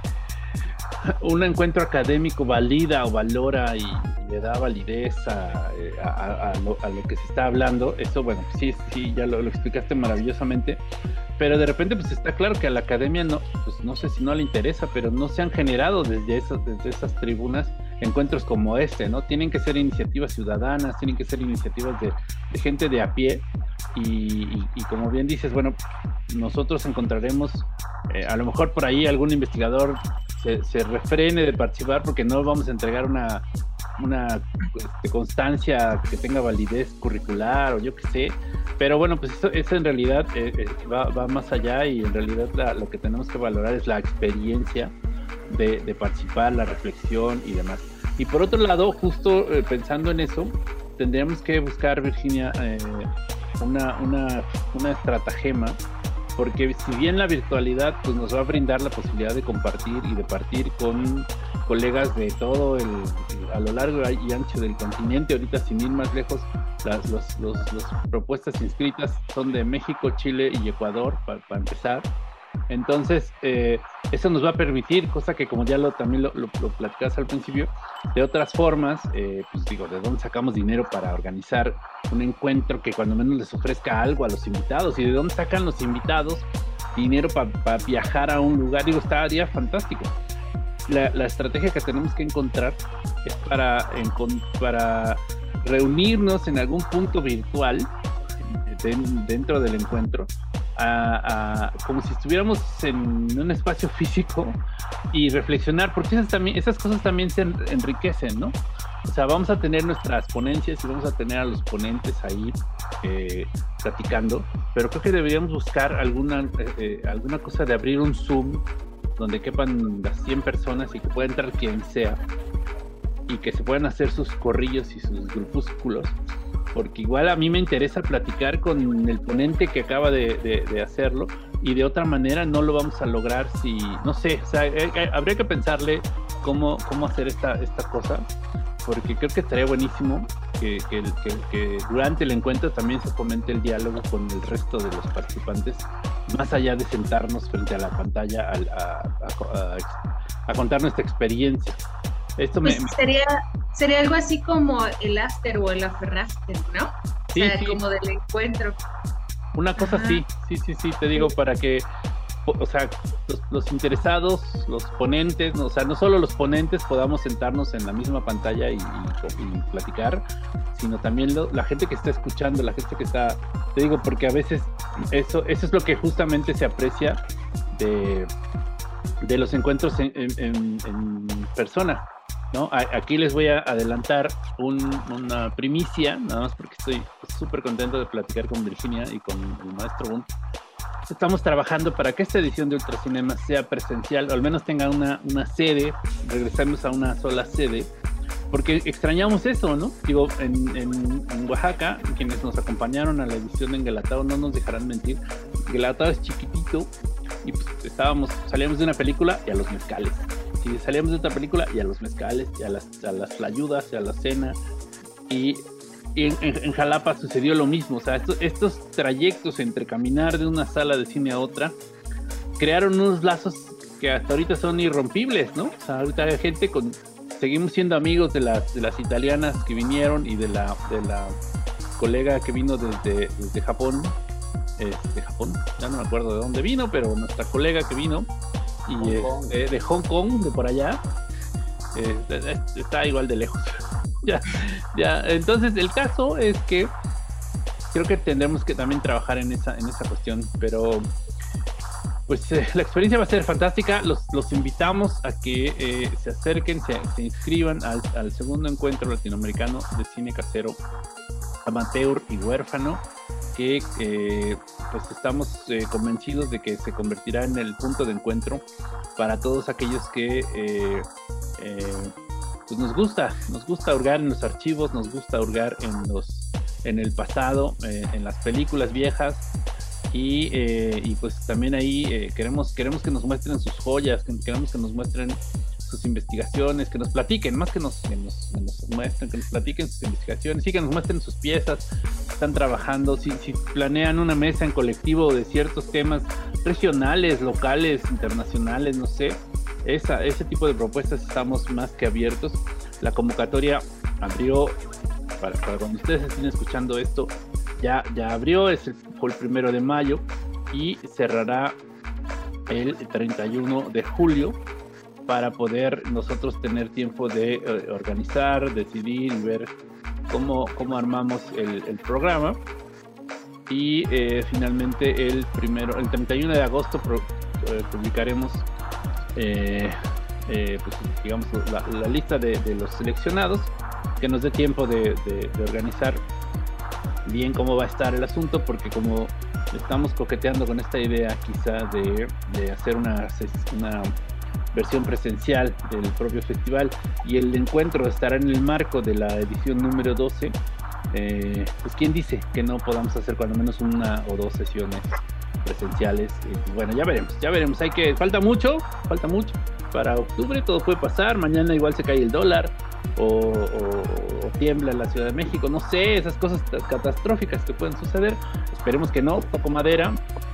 un encuentro académico valida o valora y, y le da validez a, a, a, lo, a lo que se está hablando. Eso, bueno, sí, sí, ya lo, lo explicaste maravillosamente, pero de repente pues está claro que a la academia no, pues no sé si no le interesa, pero no se han generado desde esas, desde esas tribunas encuentros como este, ¿no? Tienen que ser iniciativas ciudadanas, tienen que ser iniciativas de, de gente de a pie y, y, y como bien dices, bueno, nosotros encontraremos eh, a lo mejor por ahí algún investigador se, se refrene de participar porque no vamos a entregar una, una este, constancia que tenga validez curricular o yo qué sé, pero bueno, pues eso, eso en realidad eh, eh, va, va más allá y en realidad la, lo que tenemos que valorar es la experiencia de, de participar, la reflexión y demás. Y por otro lado, justo eh, pensando en eso, tendríamos que buscar, Virginia, eh, una, una, una estratagema, porque si bien la virtualidad pues, nos va a brindar la posibilidad de compartir y de partir con colegas de todo el, a lo largo y ancho del continente, ahorita sin ir más lejos, las los, los, los propuestas inscritas son de México, Chile y Ecuador, para pa empezar. Entonces, eh, eso nos va a permitir, cosa que como ya lo también lo, lo, lo platicabas al principio, de otras formas, eh, pues digo, ¿de dónde sacamos dinero para organizar un encuentro que cuando menos les ofrezca algo a los invitados? ¿Y de dónde sacan los invitados dinero para pa viajar a un lugar? Digo, estaría fantástico. La, la estrategia que tenemos que encontrar es para, en, para reunirnos en algún punto virtual de, dentro del encuentro, A, a, como si estuviéramos en un espacio físico y reflexionar, porque esas, también, esas cosas también se enriquecen, ¿no? O sea, vamos a tener nuestras ponencias y vamos a tener a los ponentes ahí eh, platicando, pero creo que deberíamos buscar alguna, eh, alguna cosa de abrir un Zoom donde quepan las cien personas y que pueda entrar quien sea y que se puedan hacer sus corrillos y sus grupúsculos, porque igual a mí me interesa platicar con el ponente que acaba de, de, de hacerlo y de otra manera no lo vamos a lograr si, no sé, o sea, eh, eh, habría que pensarle cómo, cómo hacer esta, esta cosa, porque creo que estaría buenísimo que, que, que, que durante el encuentro también se fomente el diálogo con el resto de los participantes, más allá de sentarnos frente a la pantalla a, a, a, a, a contar nuestra experiencia. Esto pues me, sería, sería algo así como el after o el after after, ¿no? Sí, o sea, sí. Como del encuentro. Una cosa Ajá. así, sí, sí, sí, te digo, para que, o sea, los, los interesados, los ponentes, o sea, no solo los ponentes podamos sentarnos en la misma pantalla y, y, y platicar, sino también lo, la gente que está escuchando, la gente que está, te digo, porque a veces eso, eso es lo que justamente se aprecia de, de los encuentros en, en, en, en persona, ¿no? Aquí les voy a adelantar un, una primicia, nada más porque estoy súper contento de platicar con Virginia y con el maestro Bunt. Estamos trabajando para que esta edición de Ultracinema sea presencial, o al menos tenga una, una sede, regresarnos a una sola sede, porque extrañamos eso, ¿no? Digo, en, en, en Oaxaca, quienes nos acompañaron a la edición en Guelatao no nos dejarán mentir, Guelatao es chiquitito y pues estábamos, salíamos de una película y a los mezcales. Y salíamos de otra película y a los mezcales, y a las, a las flayudas, y a la cena. Y, y en, en, en Jalapa sucedió lo mismo. O sea, estos, estos trayectos entre caminar de una sala de cine a otra crearon unos lazos que hasta ahorita son irrompibles, ¿no? O sea, ahorita hay gente con... Seguimos siendo amigos de las, de las italianas que vinieron y de la, de la colega que vino desde, desde Japón. Eh, de Japón, ya no me acuerdo de dónde vino, pero nuestra colega que vino... y eh, eh, de Hong Kong, de por allá, eh, está igual de lejos. ya, ya. Entonces el caso es que creo que tendremos que también trabajar en esa, en esa cuestión, pero pues eh, la experiencia va a ser fantástica. Los, los invitamos a que eh, se acerquen, se, se inscriban al, al segundo encuentro latinoamericano de cine casero, amateur y huérfano, que eh, pues estamos eh, convencidos de que se convertirá en el punto de encuentro para todos aquellos que eh, eh, pues nos gusta, nos gusta hurgar en los archivos, nos gusta hurgar en los en el pasado, eh, en las películas viejas. Y, eh, y pues también ahí eh, queremos, queremos que nos muestren sus joyas, que queremos que nos muestren sus investigaciones, que nos platiquen, más que nos, que nos, que nos muestren, que nos platiquen sus investigaciones, sí, que nos muestren sus piezas, están trabajando, si, si planean una mesa en colectivo de ciertos temas regionales, locales, internacionales, no sé, esa, ese tipo de propuestas estamos más que abiertos. La convocatoria abrió, para, para cuando ustedes estén escuchando esto, ya, ya abrió, es el, fue el primero de mayo y cerrará el treinta y uno de julio para poder nosotros tener tiempo de eh, organizar, decidir y ver cómo, cómo armamos el, el programa. Y eh, finalmente el primero, el treinta y uno de agosto pro, eh, publicaremos eh, eh, pues, digamos la, la lista de, de los seleccionados, que nos dé tiempo de, de, de organizar bien cómo va a estar el asunto, porque como estamos coqueteando con esta idea quizá de, de hacer una, una versión presencial del propio festival, y el encuentro estará en el marco de la edición número doce, eh, pues quién dice que no podamos hacer cuando menos una o dos sesiones presenciales. Eh, bueno, ya veremos, ya veremos, hay que, falta mucho, falta mucho para octubre, todo puede pasar, mañana igual se cae el dólar, o, o, o tiembla la Ciudad de México, no sé, esas cosas catastróficas que pueden suceder, esperemos que no, toco madera,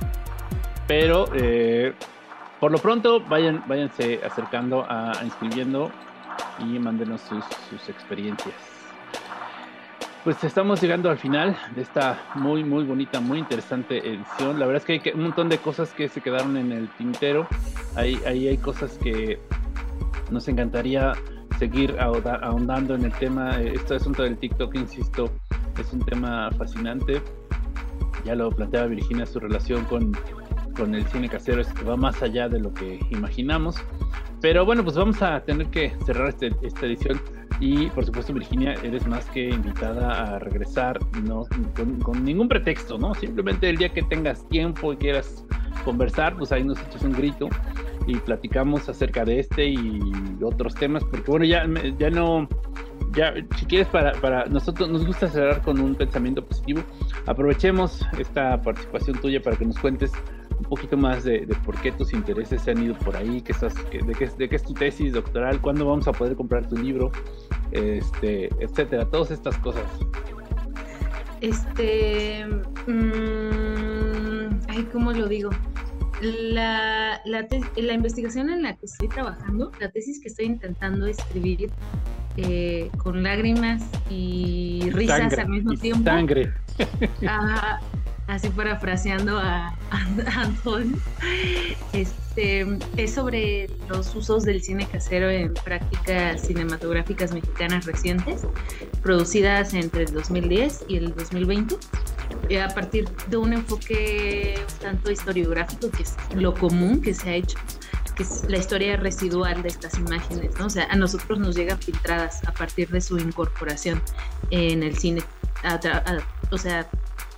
pero eh, por lo pronto vayan, váyanse acercando a, a inscribiendo y mándenos sus, sus experiencias. Pues estamos llegando al final de esta muy muy bonita, muy interesante edición. La verdad es que hay que, un montón de cosas que se quedaron en el tintero. Ahí, ahí hay cosas que nos encantaría seguir ahondando en el tema. Este asunto del TikTok, insisto, es un tema fascinante. Ya lo planteaba Virginia, su relación con, con el cine casero es que va más allá de lo que imaginamos. Pero bueno, pues vamos a tener que cerrar este, esta edición. Y por supuesto, Virginia, eres más que invitada a regresar, no con, con ningún pretexto, ¿no? Simplemente el día que tengas tiempo y quieras conversar, pues ahí nos echas un grito y platicamos acerca de este y otros temas, porque bueno, ya, ya no, ya si quieres, para, para nosotros nos gusta cerrar con un pensamiento positivo. Aprovechemos esta participación tuya para que nos cuentes un poquito más de, de por qué tus intereses se han ido por ahí, que estás, que, de, qué, de qué es tu tesis doctoral, cuándo vamos a poder comprar tu libro, este, etcétera, todas estas cosas. Este, mmm, ay, ¿cómo lo digo? La, la, te, la investigación en la que estoy trabajando, la tesis que estoy intentando escribir eh, con lágrimas y risas sangre, al mismo tiempo. Sangre. Ah, así parafraseando a, a Anton, este, es sobre los usos del cine casero en prácticas cinematográficas mexicanas recientes, producidas entre el dos mil diez y el dos mil veinte, a partir de un enfoque un tanto historiográfico, que es lo común que se ha hecho, que es la historia residual de estas imágenes, ¿no? O sea, a nosotros nos llegan filtradas a partir de su incorporación en el cine, a, a, o sea,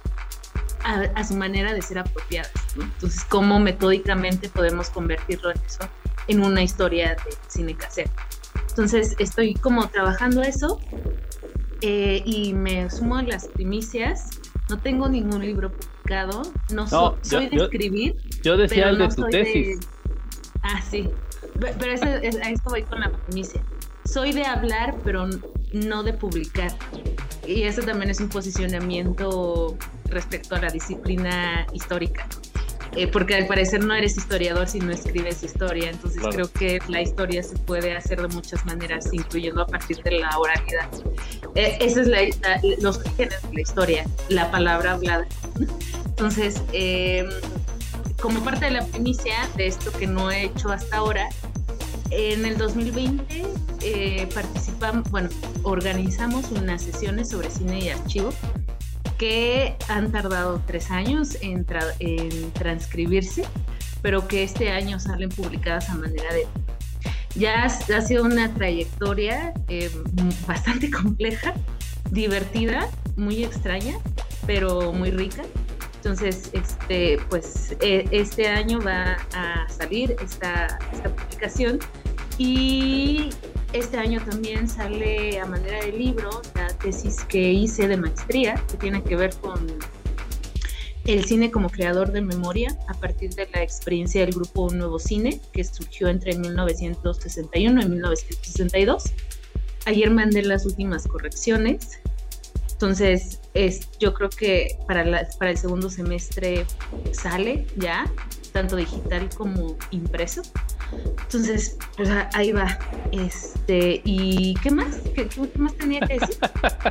A, a su manera de ser apropiadas, ¿no? Entonces, ¿cómo metódicamente podemos convertirlo en eso, en una historia de cine casero? Entonces, estoy como trabajando eso eh, y me sumo a las primicias. No tengo ningún libro publicado, no, so, no yo, soy de yo, escribir. Yo decía pero el de no tu soy tesis. De... Ah, sí, pero eso, es, a esto voy con la primicia. Soy de hablar, pero no de publicar. Y eso también es un posicionamiento respecto a la disciplina histórica, eh, porque al parecer no eres historiador si no escribes historia, entonces claro. Creo que la historia se puede hacer de muchas maneras, incluyendo a partir de la oralidad. Eh, esa es la, la, los orígenes de la historia, la palabra hablada. Entonces, eh, como parte de la primicia de esto que no he hecho hasta ahora, en el dos mil veinte eh, participamos, bueno, organizamos unas sesiones sobre cine y archivo que han tardado tres años en, tra- en transcribirse, pero que este año salen publicadas a manera de... Ya ha, ha sido una trayectoria eh, bastante compleja, divertida, muy extraña, pero muy rica. Entonces, este, pues, eh, este año va a salir esta, esta publicación y este año también sale a manera de libro la tesis que hice de maestría, que tiene que ver con el cine como creador de memoria a partir de la experiencia del grupo Nuevo Cine, que surgió entre mil novecientos sesenta y uno y mil novecientos sesenta y dos. Ayer mandé las últimas correcciones, entonces es, yo creo que para, la, para el segundo semestre sale ya, tanto digital como impreso. Entonces, pues ahí va. Este, ¿y qué más? ¿Qué, qué más tenía que decir?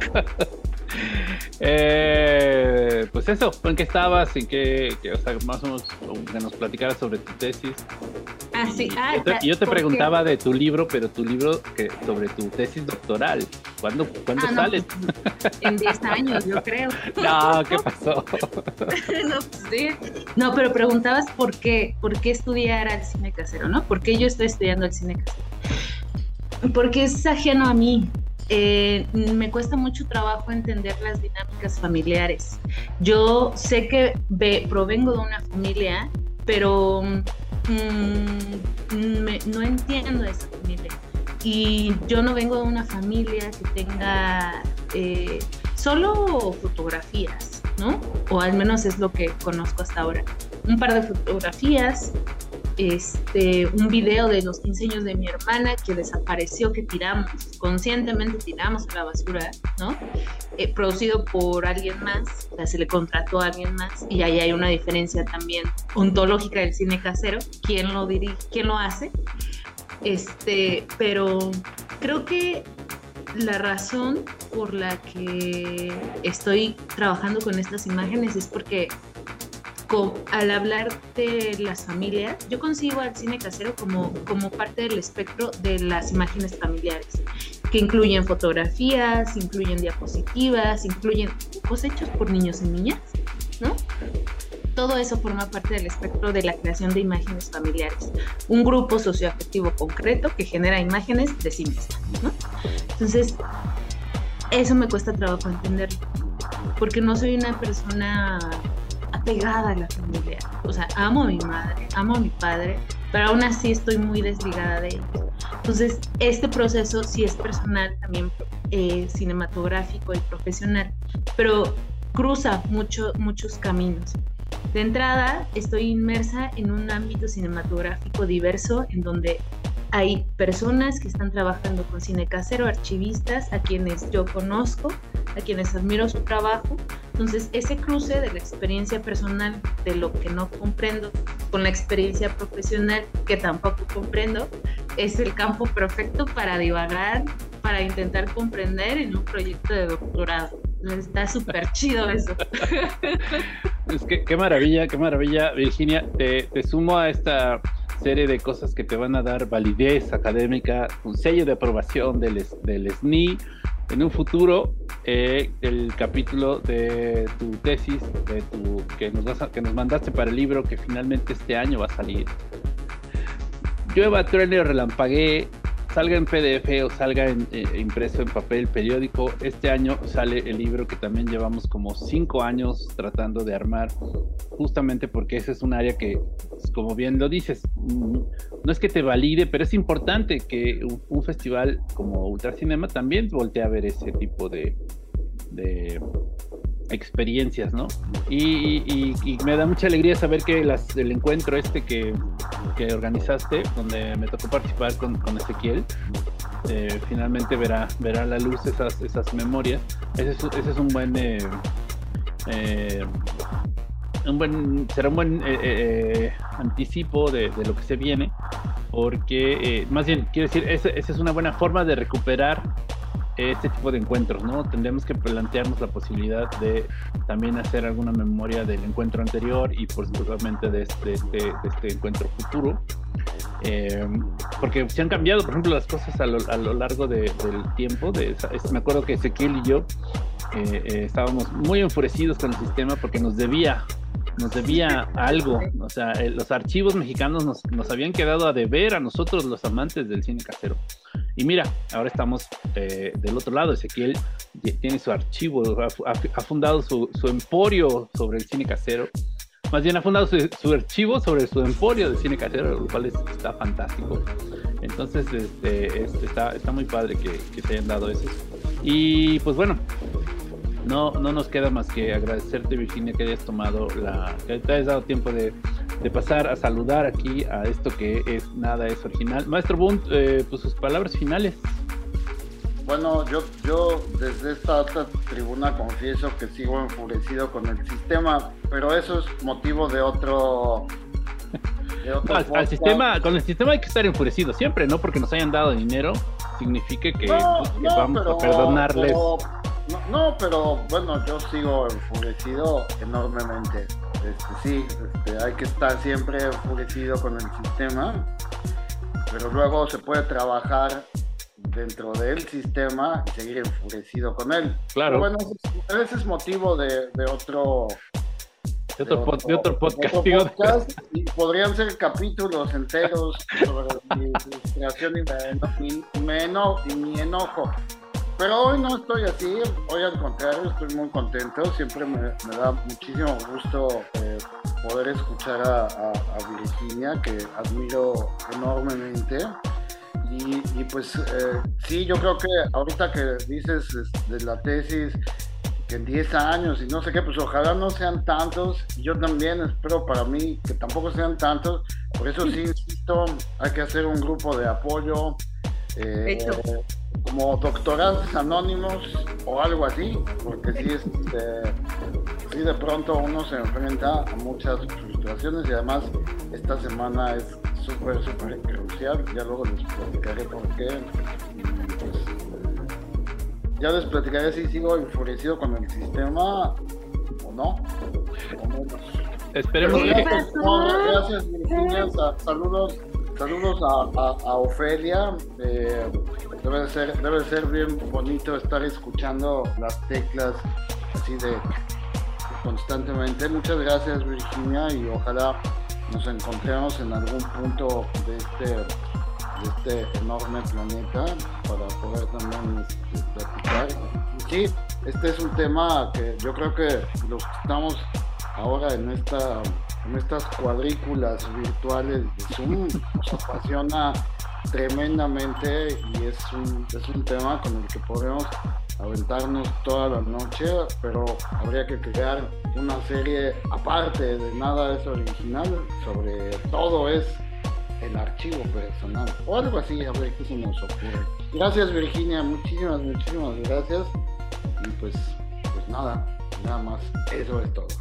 eh, pues eso, ¿en qué estabas? ¿En qué, que, o sea, más o menos que nos platicaras sobre tu tesis? Ah, sí. Y, ah, yo te, yo te porque... preguntaba de tu libro, pero tu libro que sobre tu tesis doctoral. ¿Cuándo, ¿cuándo ah, sales? No, pues, en diez años, yo creo. No, ¿qué pasó? no, pues, sí. no, pero preguntabas por qué, por qué estudiar al cine casero, ¿no? ¿Por qué yo estoy estudiando el cine casero? Porque es ajeno a mí. Eh, me cuesta mucho trabajo entender las dinámicas familiares. Yo sé que ve, provengo de una familia, pero mmm, me, no entiendo a esa familia. Y yo no vengo de una familia que tenga eh, solo fotografías, ¿no? O al menos es lo que conozco hasta ahora. Un par de fotografías, este, un video de los quince años de mi hermana que desapareció, que tiramos, conscientemente tiramos a la basura, ¿no? Eh, producido por alguien más, o sea, se le contrató a alguien más, y ahí hay una diferencia también ontológica del cine casero, quién lo dirige, quién lo hace, este, pero creo que la razón por la que estoy trabajando con estas imágenes es porque Con, al hablar de las familias, yo concibo al cine casero como, como parte del espectro de las imágenes familiares, que incluyen fotografías, incluyen diapositivas, incluyen dibujos hechos por niños y niñas, ¿no? Todo eso forma parte del espectro de la creación de imágenes familiares. Un grupo socioafectivo concreto que genera imágenes de sí misma, ¿no? Entonces, eso me cuesta trabajo entenderlo, porque no soy una persona apegada a la familia, o sea, amo a mi madre, amo a mi padre, pero aún así estoy muy desligada de ellos. Entonces, este proceso sí es personal, también eh, cinematográfico y profesional, pero cruza mucho, muchos caminos. De entrada, estoy inmersa en un ámbito cinematográfico diverso, en donde hay personas que están trabajando con cine casero, archivistas, a quienes yo conozco, a quienes admiro su trabajo. Entonces, ese cruce de la experiencia personal, de lo que no comprendo, con la experiencia profesional, que tampoco comprendo, es el campo perfecto para divagar, para intentar comprender en un proyecto de doctorado. Está súper chido eso. Es que qué maravilla, qué maravilla, Virginia. Te, te sumo a esta serie de cosas que te van a dar validez académica, un sello de aprobación del, del S N I en un futuro. Eh, el capítulo de tu tesis de tu, que, nos vas a, que nos mandaste para el libro, que finalmente este año va a salir. Llueva, truene o relampaguee, salga en P D F o salga en, eh, impreso en papel periódico, este año sale el libro que también llevamos como cinco años tratando de armar, justamente porque ese es un área que, como bien lo dices, no es que te valide, pero es importante que un, un festival como Ultracinema también voltee a ver ese tipo de, de experiencias, ¿no? Y, y, y me da mucha alegría saber que las, el encuentro este que, que organizaste, donde me tocó participar con, con Ezequiel, eh, finalmente verá, verá la luz esas, esas memorias. Ese es, ese es un buen... Eh, eh, un buen será un buen eh, eh, anticipo de, de lo que se viene, porque eh, más bien quiero decir, esa, esa es una buena forma de recuperar este tipo de encuentros, ¿no? Tendremos que plantearnos la posibilidad de también hacer alguna memoria del encuentro anterior y por supuesto de este, este, de este encuentro futuro, eh, porque se han cambiado, por ejemplo, las cosas a lo, a lo largo de, del tiempo. De, es, me acuerdo que Ezequiel y yo eh, eh, estábamos muy enfurecidos con el sistema porque nos debía nos debía algo, o sea, eh, los archivos mexicanos nos, nos habían quedado a deber a nosotros, los amantes del cine casero. Y mira, ahora estamos eh, del otro lado. Ezequiel tiene su archivo, ha, ha fundado su, su emporio sobre el cine casero. Más bien ha fundado su, su archivo sobre su emporio del cine casero, lo cual es, está fantástico. Entonces este, este, está, está muy padre que, que te hayan dado esos. Y pues bueno, no, no nos queda más que agradecerte, Virginia, que hayas tomado la, que te hayas dado tiempo de, de pasar a saludar aquí a esto que es Nada es Original. Maestro Bunt, eh, pues sus palabras finales. Bueno, yo, yo desde esta alta tribuna confieso que sigo enfurecido con el sistema, pero eso es motivo de otro... de otro No, al, al sistema, con el sistema hay que estar enfurecido siempre, no porque nos hayan dado dinero signifique que, no, que no, vamos pero, a perdonarles. Pero, no, no, pero bueno, yo sigo enfurecido enormemente. Este, sí, este, hay que estar siempre enfurecido con el sistema, pero luego se puede trabajar dentro del sistema y seguir enfurecido con él. Claro. Pero bueno, ese, ese es motivo de, de otro... De otro, de otro, de otro podcast, de otro podcast y podrían ser capítulos enteros sobre mi frustración y, mi, y, me eno, y mi enojo. Pero hoy no estoy así, hoy al contrario, estoy muy contento. Siempre me, me da muchísimo gusto eh, poder escuchar a, a, a Virginia, que admiro enormemente. Y, y pues eh, sí, yo creo que ahorita que dices de la tesis, que en diez años y no sé qué, pues ojalá no sean tantos. Yo también espero para mí que tampoco sean tantos. Por eso sí, insisto, hay que hacer un grupo de apoyo, eh, como doctorantes anónimos o algo así, porque sí, este, sí de pronto uno se enfrenta a muchas frustraciones y además esta semana es súper, súper crucial. Ya luego les platicaré por qué. Y pues, ya les platicaré si sigo enfurecido con el sistema o no. O menos. Esperemos Pero que... gracias, no, gracias Virginia, saludos, saludos a, a, a Ofelia. Eh, debe ser, debe ser bien bonito estar escuchando las teclas así de constantemente. Muchas gracias, Virginia, y ojalá nos encontremos en algún punto de este de este enorme planeta para poder también este, platicar. Y sí, este es un tema que yo creo que los que estamos ahora en esta en estas cuadrículas virtuales de Zoom nos apasiona tremendamente y es un, es un tema con el que podemos aventarnos toda la noche, pero habría que crear una serie aparte de Nada es Original, sobre todo es el archivo personal o algo así, a ver qué se nos ocurre. Gracias, Virginia, muchísimas, muchísimas gracias. Y pues, pues nada, nada más, eso es todo.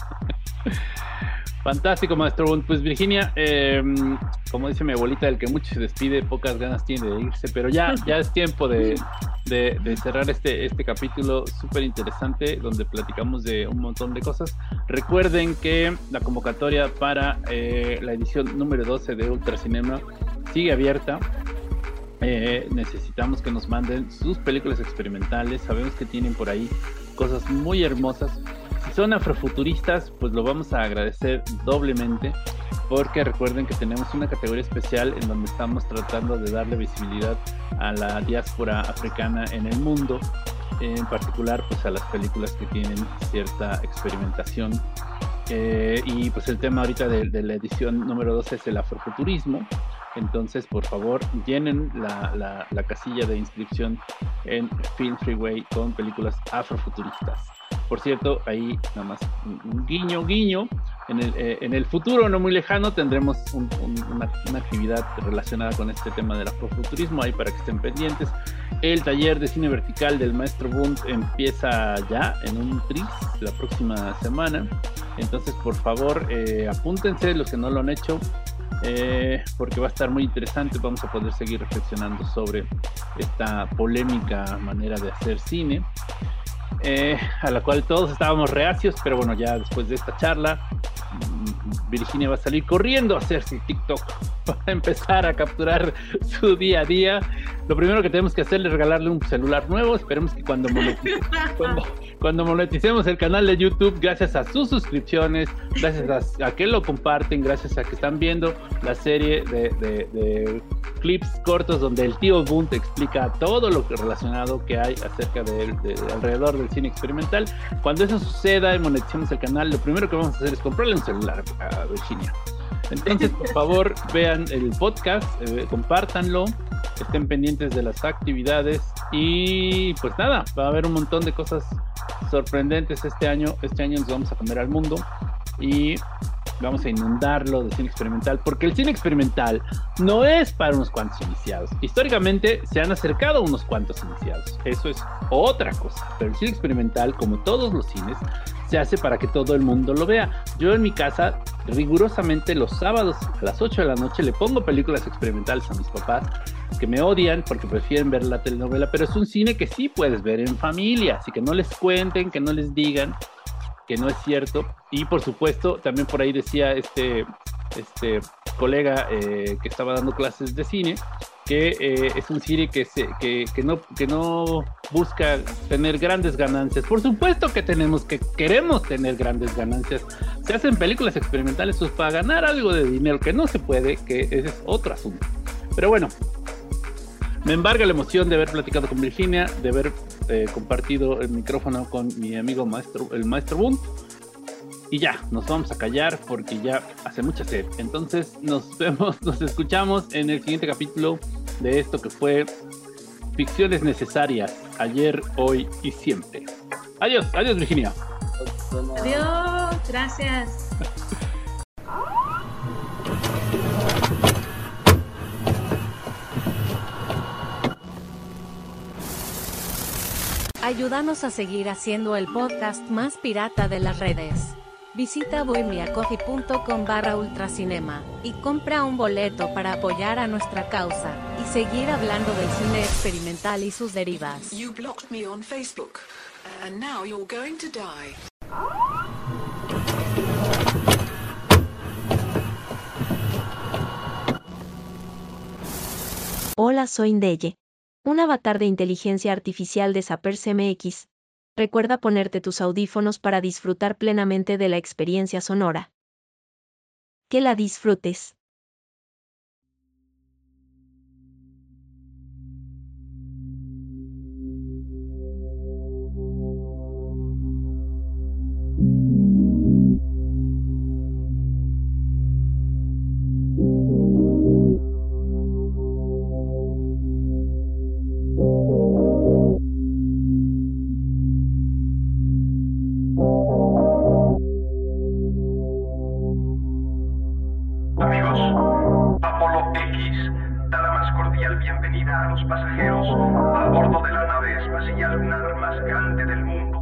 Fantástico, maestro. Pues Virginia, eh, como dice mi abuelita, el que mucho se despide, pocas ganas tiene de irse, pero ya, ya es tiempo de, de, de cerrar este, este capítulo súper interesante donde platicamos de un montón de cosas. Recuerden que la convocatoria para eh, la edición número doce de Ultracinema sigue abierta. Eh, necesitamos que nos manden sus películas experimentales. Sabemos que tienen por ahí cosas muy hermosas. Si son afrofuturistas, pues lo vamos a agradecer doblemente, porque recuerden que tenemos una categoría especial en donde estamos tratando de darle visibilidad a la diáspora africana en el mundo, en particular pues a las películas que tienen cierta experimentación. Eh, y pues el tema ahorita de, de la edición número doce es el afrofuturismo. Entonces, por favor, llenen la, la, la casilla de inscripción en Film Freeway con películas afrofuturistas. Por cierto, ahí nada más un, un guiño, guiño. En el, eh, en el futuro no muy lejano tendremos un, un, una, una actividad relacionada con este tema del afrofuturismo, ahí para que estén pendientes. El taller de cine vertical del maestro Bunt empieza ya en un tris la próxima semana. Entonces, por favor, eh, apúntense los que no lo han hecho. Eh, porque va a estar muy interesante. Vamos a poder seguir reflexionando sobre esta polémica manera de hacer cine, eh, a la cual todos estábamos reacios, pero bueno, ya después de esta charla Virginia va a salir corriendo a hacerse TikTok para empezar a capturar su día a día. Lo primero que tenemos que hacer es regalarle un celular nuevo. Esperemos que cuando moneticemos, cuando, cuando moneticemos el canal de YouTube, gracias a sus suscripciones, gracias a, a que lo comparten, gracias a que están viendo la serie de, de, de clips cortos donde el tío Bunt explica todo lo que relacionado que hay acerca de, de, de alrededor del cine experimental. Cuando eso suceda y moneticemos el canal, lo primero que vamos a hacer es comprarle un celular a Virginia. Entonces, por favor, vean el podcast, eh, compártanlo, estén pendientes de las actividades y pues nada, va a haber un montón de cosas sorprendentes este año. Este año nos vamos a comer al mundo y vamos a inundarlo de cine experimental, porque el cine experimental no es para unos cuantos iniciados. Históricamente se han acercado unos cuantos iniciados, eso es otra cosa, pero el cine experimental, como todos los cines, se hace para que todo el mundo lo vea. Yo en mi casa, rigurosamente los sábados a las ocho de la noche le pongo películas experimentales a mis papás, que me odian porque prefieren ver la telenovela, pero es un cine que sí puedes ver en familia, así que no les cuenten, que no les digan que no es cierto. Y por supuesto, también por ahí decía este, este colega eh, que estaba dando clases de cine, que eh, es un cine que, se, que, que, no, que no busca tener grandes ganancias. Por supuesto que tenemos, que queremos tener grandes ganancias. Se hacen películas experimentales pues, para ganar algo de dinero, que no se puede, que ese es otro asunto. Pero bueno, me embarga la emoción de haber platicado con Virginia, de haber eh, compartido el micrófono con mi amigo maestro, el maestro Boom. Y ya, nos vamos a callar porque ya hace mucha sed. Entonces nos vemos, nos escuchamos en el siguiente capítulo de esto que fue Ficciones Necesarias, ayer, hoy y siempre. Adiós, adiós Virginia. Adiós, gracias. Ayúdanos a seguir haciendo el podcast más pirata de las redes. Visita bohemiacoffee.com barra ultracinema y compra un boleto para apoyar a nuestra causa y seguir hablando del cine experimental y sus derivas. You blocked me on Facebook, and now you're going to die. Hola, soy Ndeye, un avatar de inteligencia artificial de Zappers M X. Recuerda ponerte tus audífonos para disfrutar plenamente de la experiencia sonora. Que la disfrutes. Bienvenida a los pasajeros a bordo de la nave espacial lunar más grande del mundo.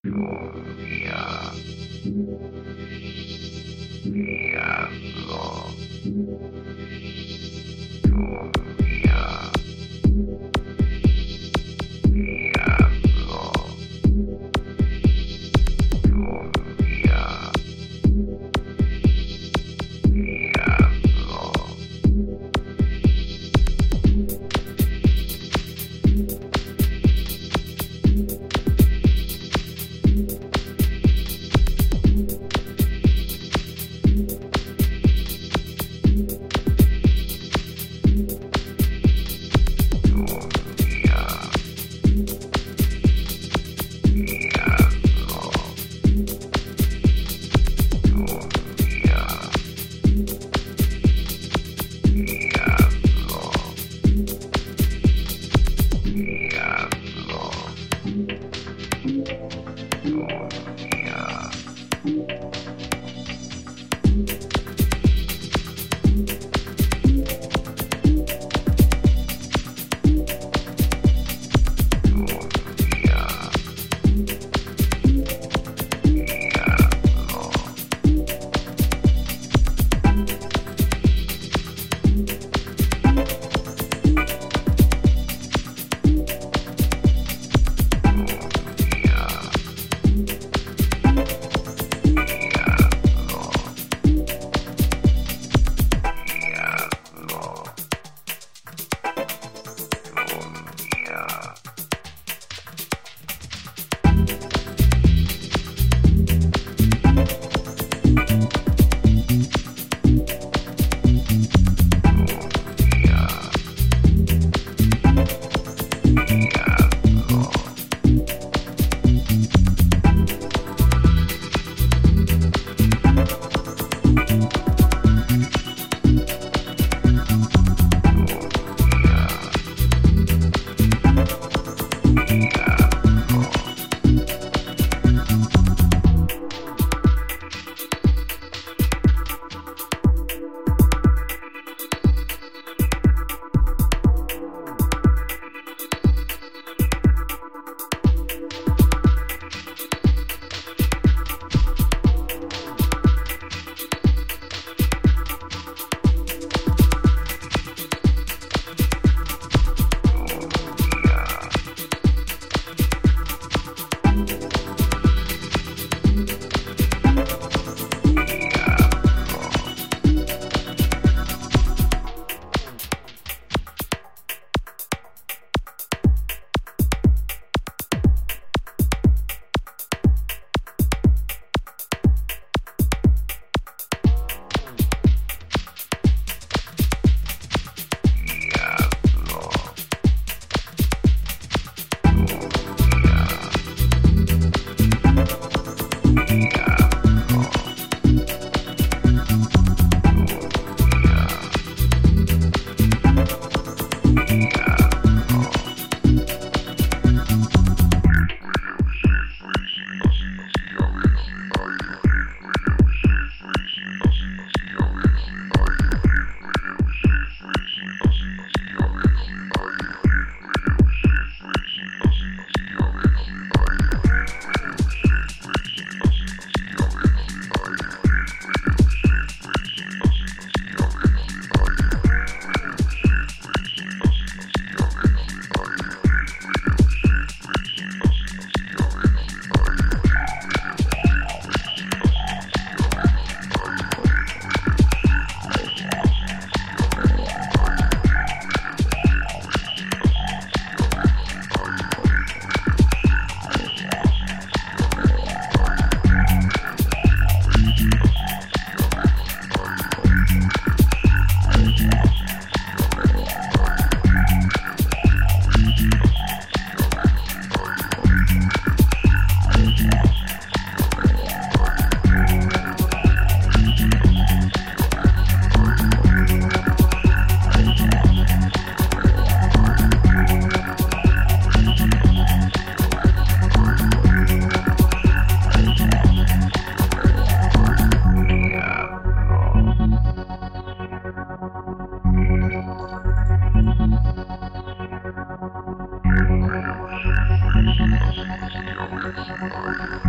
Thank you.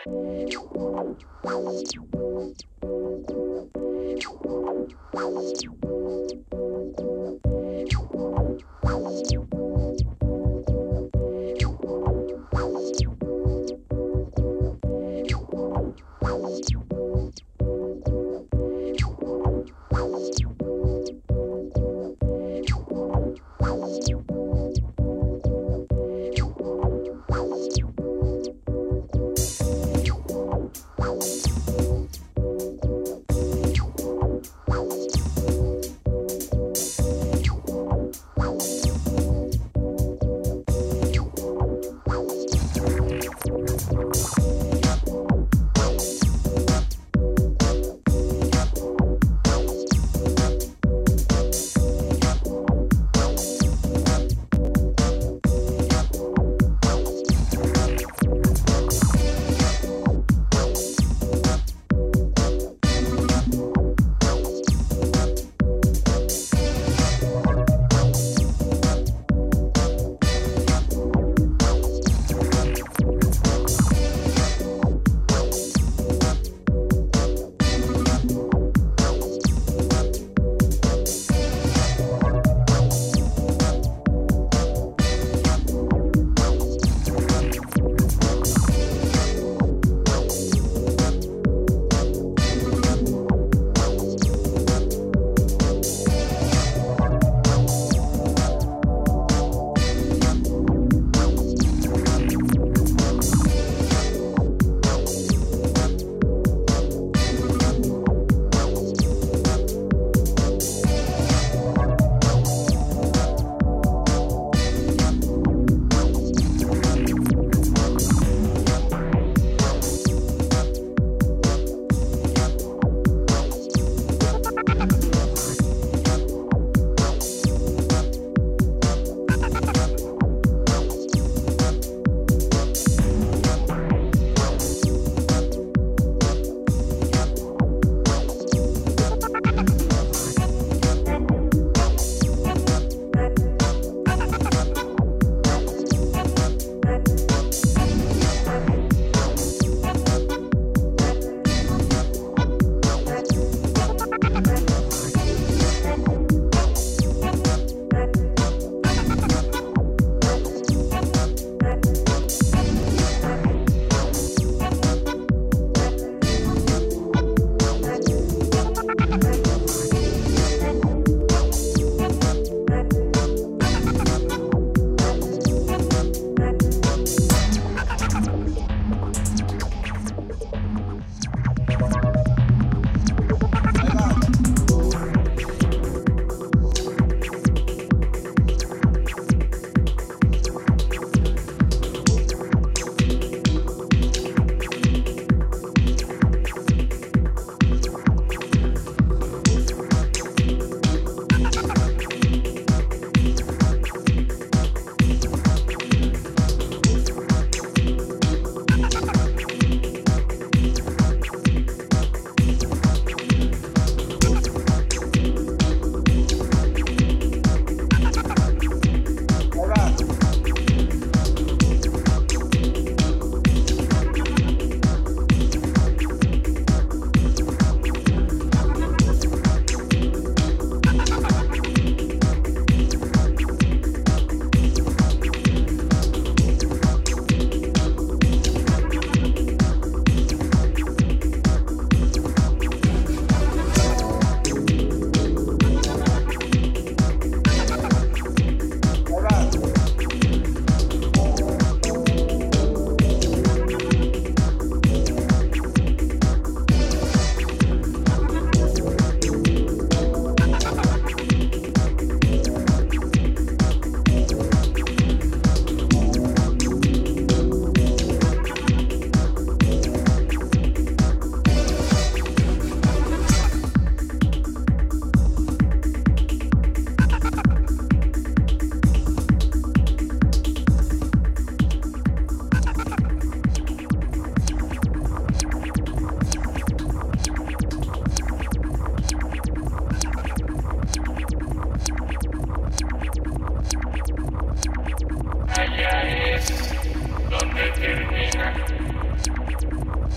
Allá es donde termina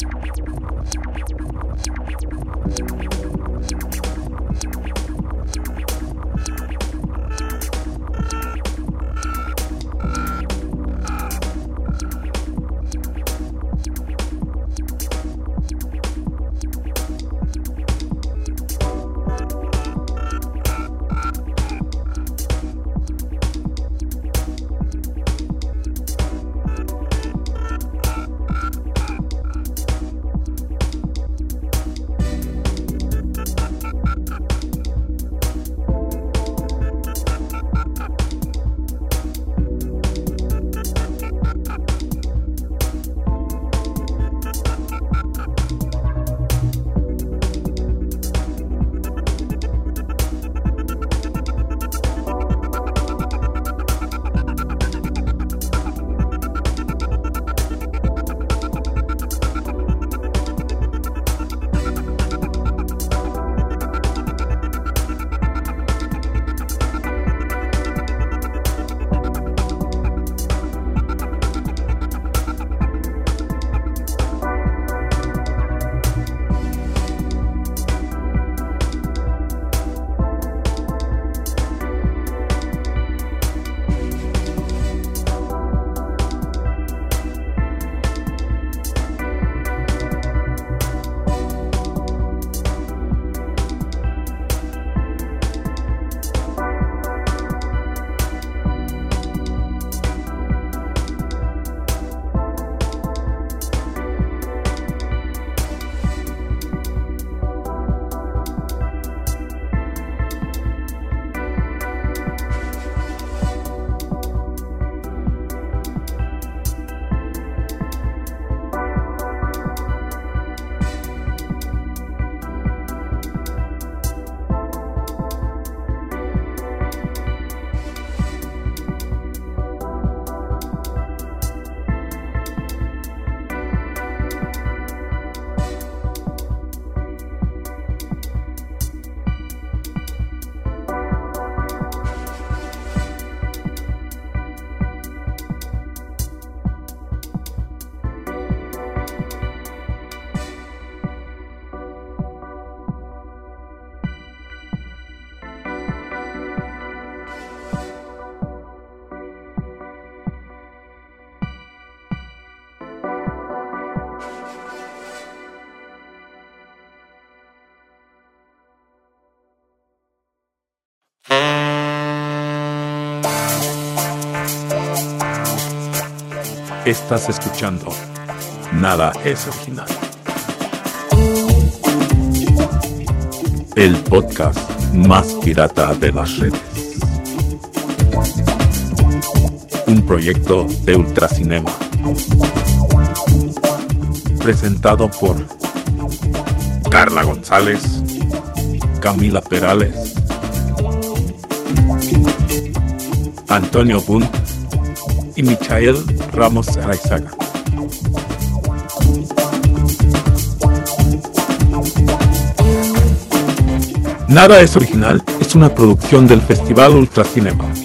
Estás escuchando Nada es Original, el podcast más pirata de las redes. Un proyecto de Ultracinema, presentado por Carla González, Camila Perales, Antonio Bunt y Michael Ramos Araizaga. Nada es Original es una producción del Festival Ultracinema.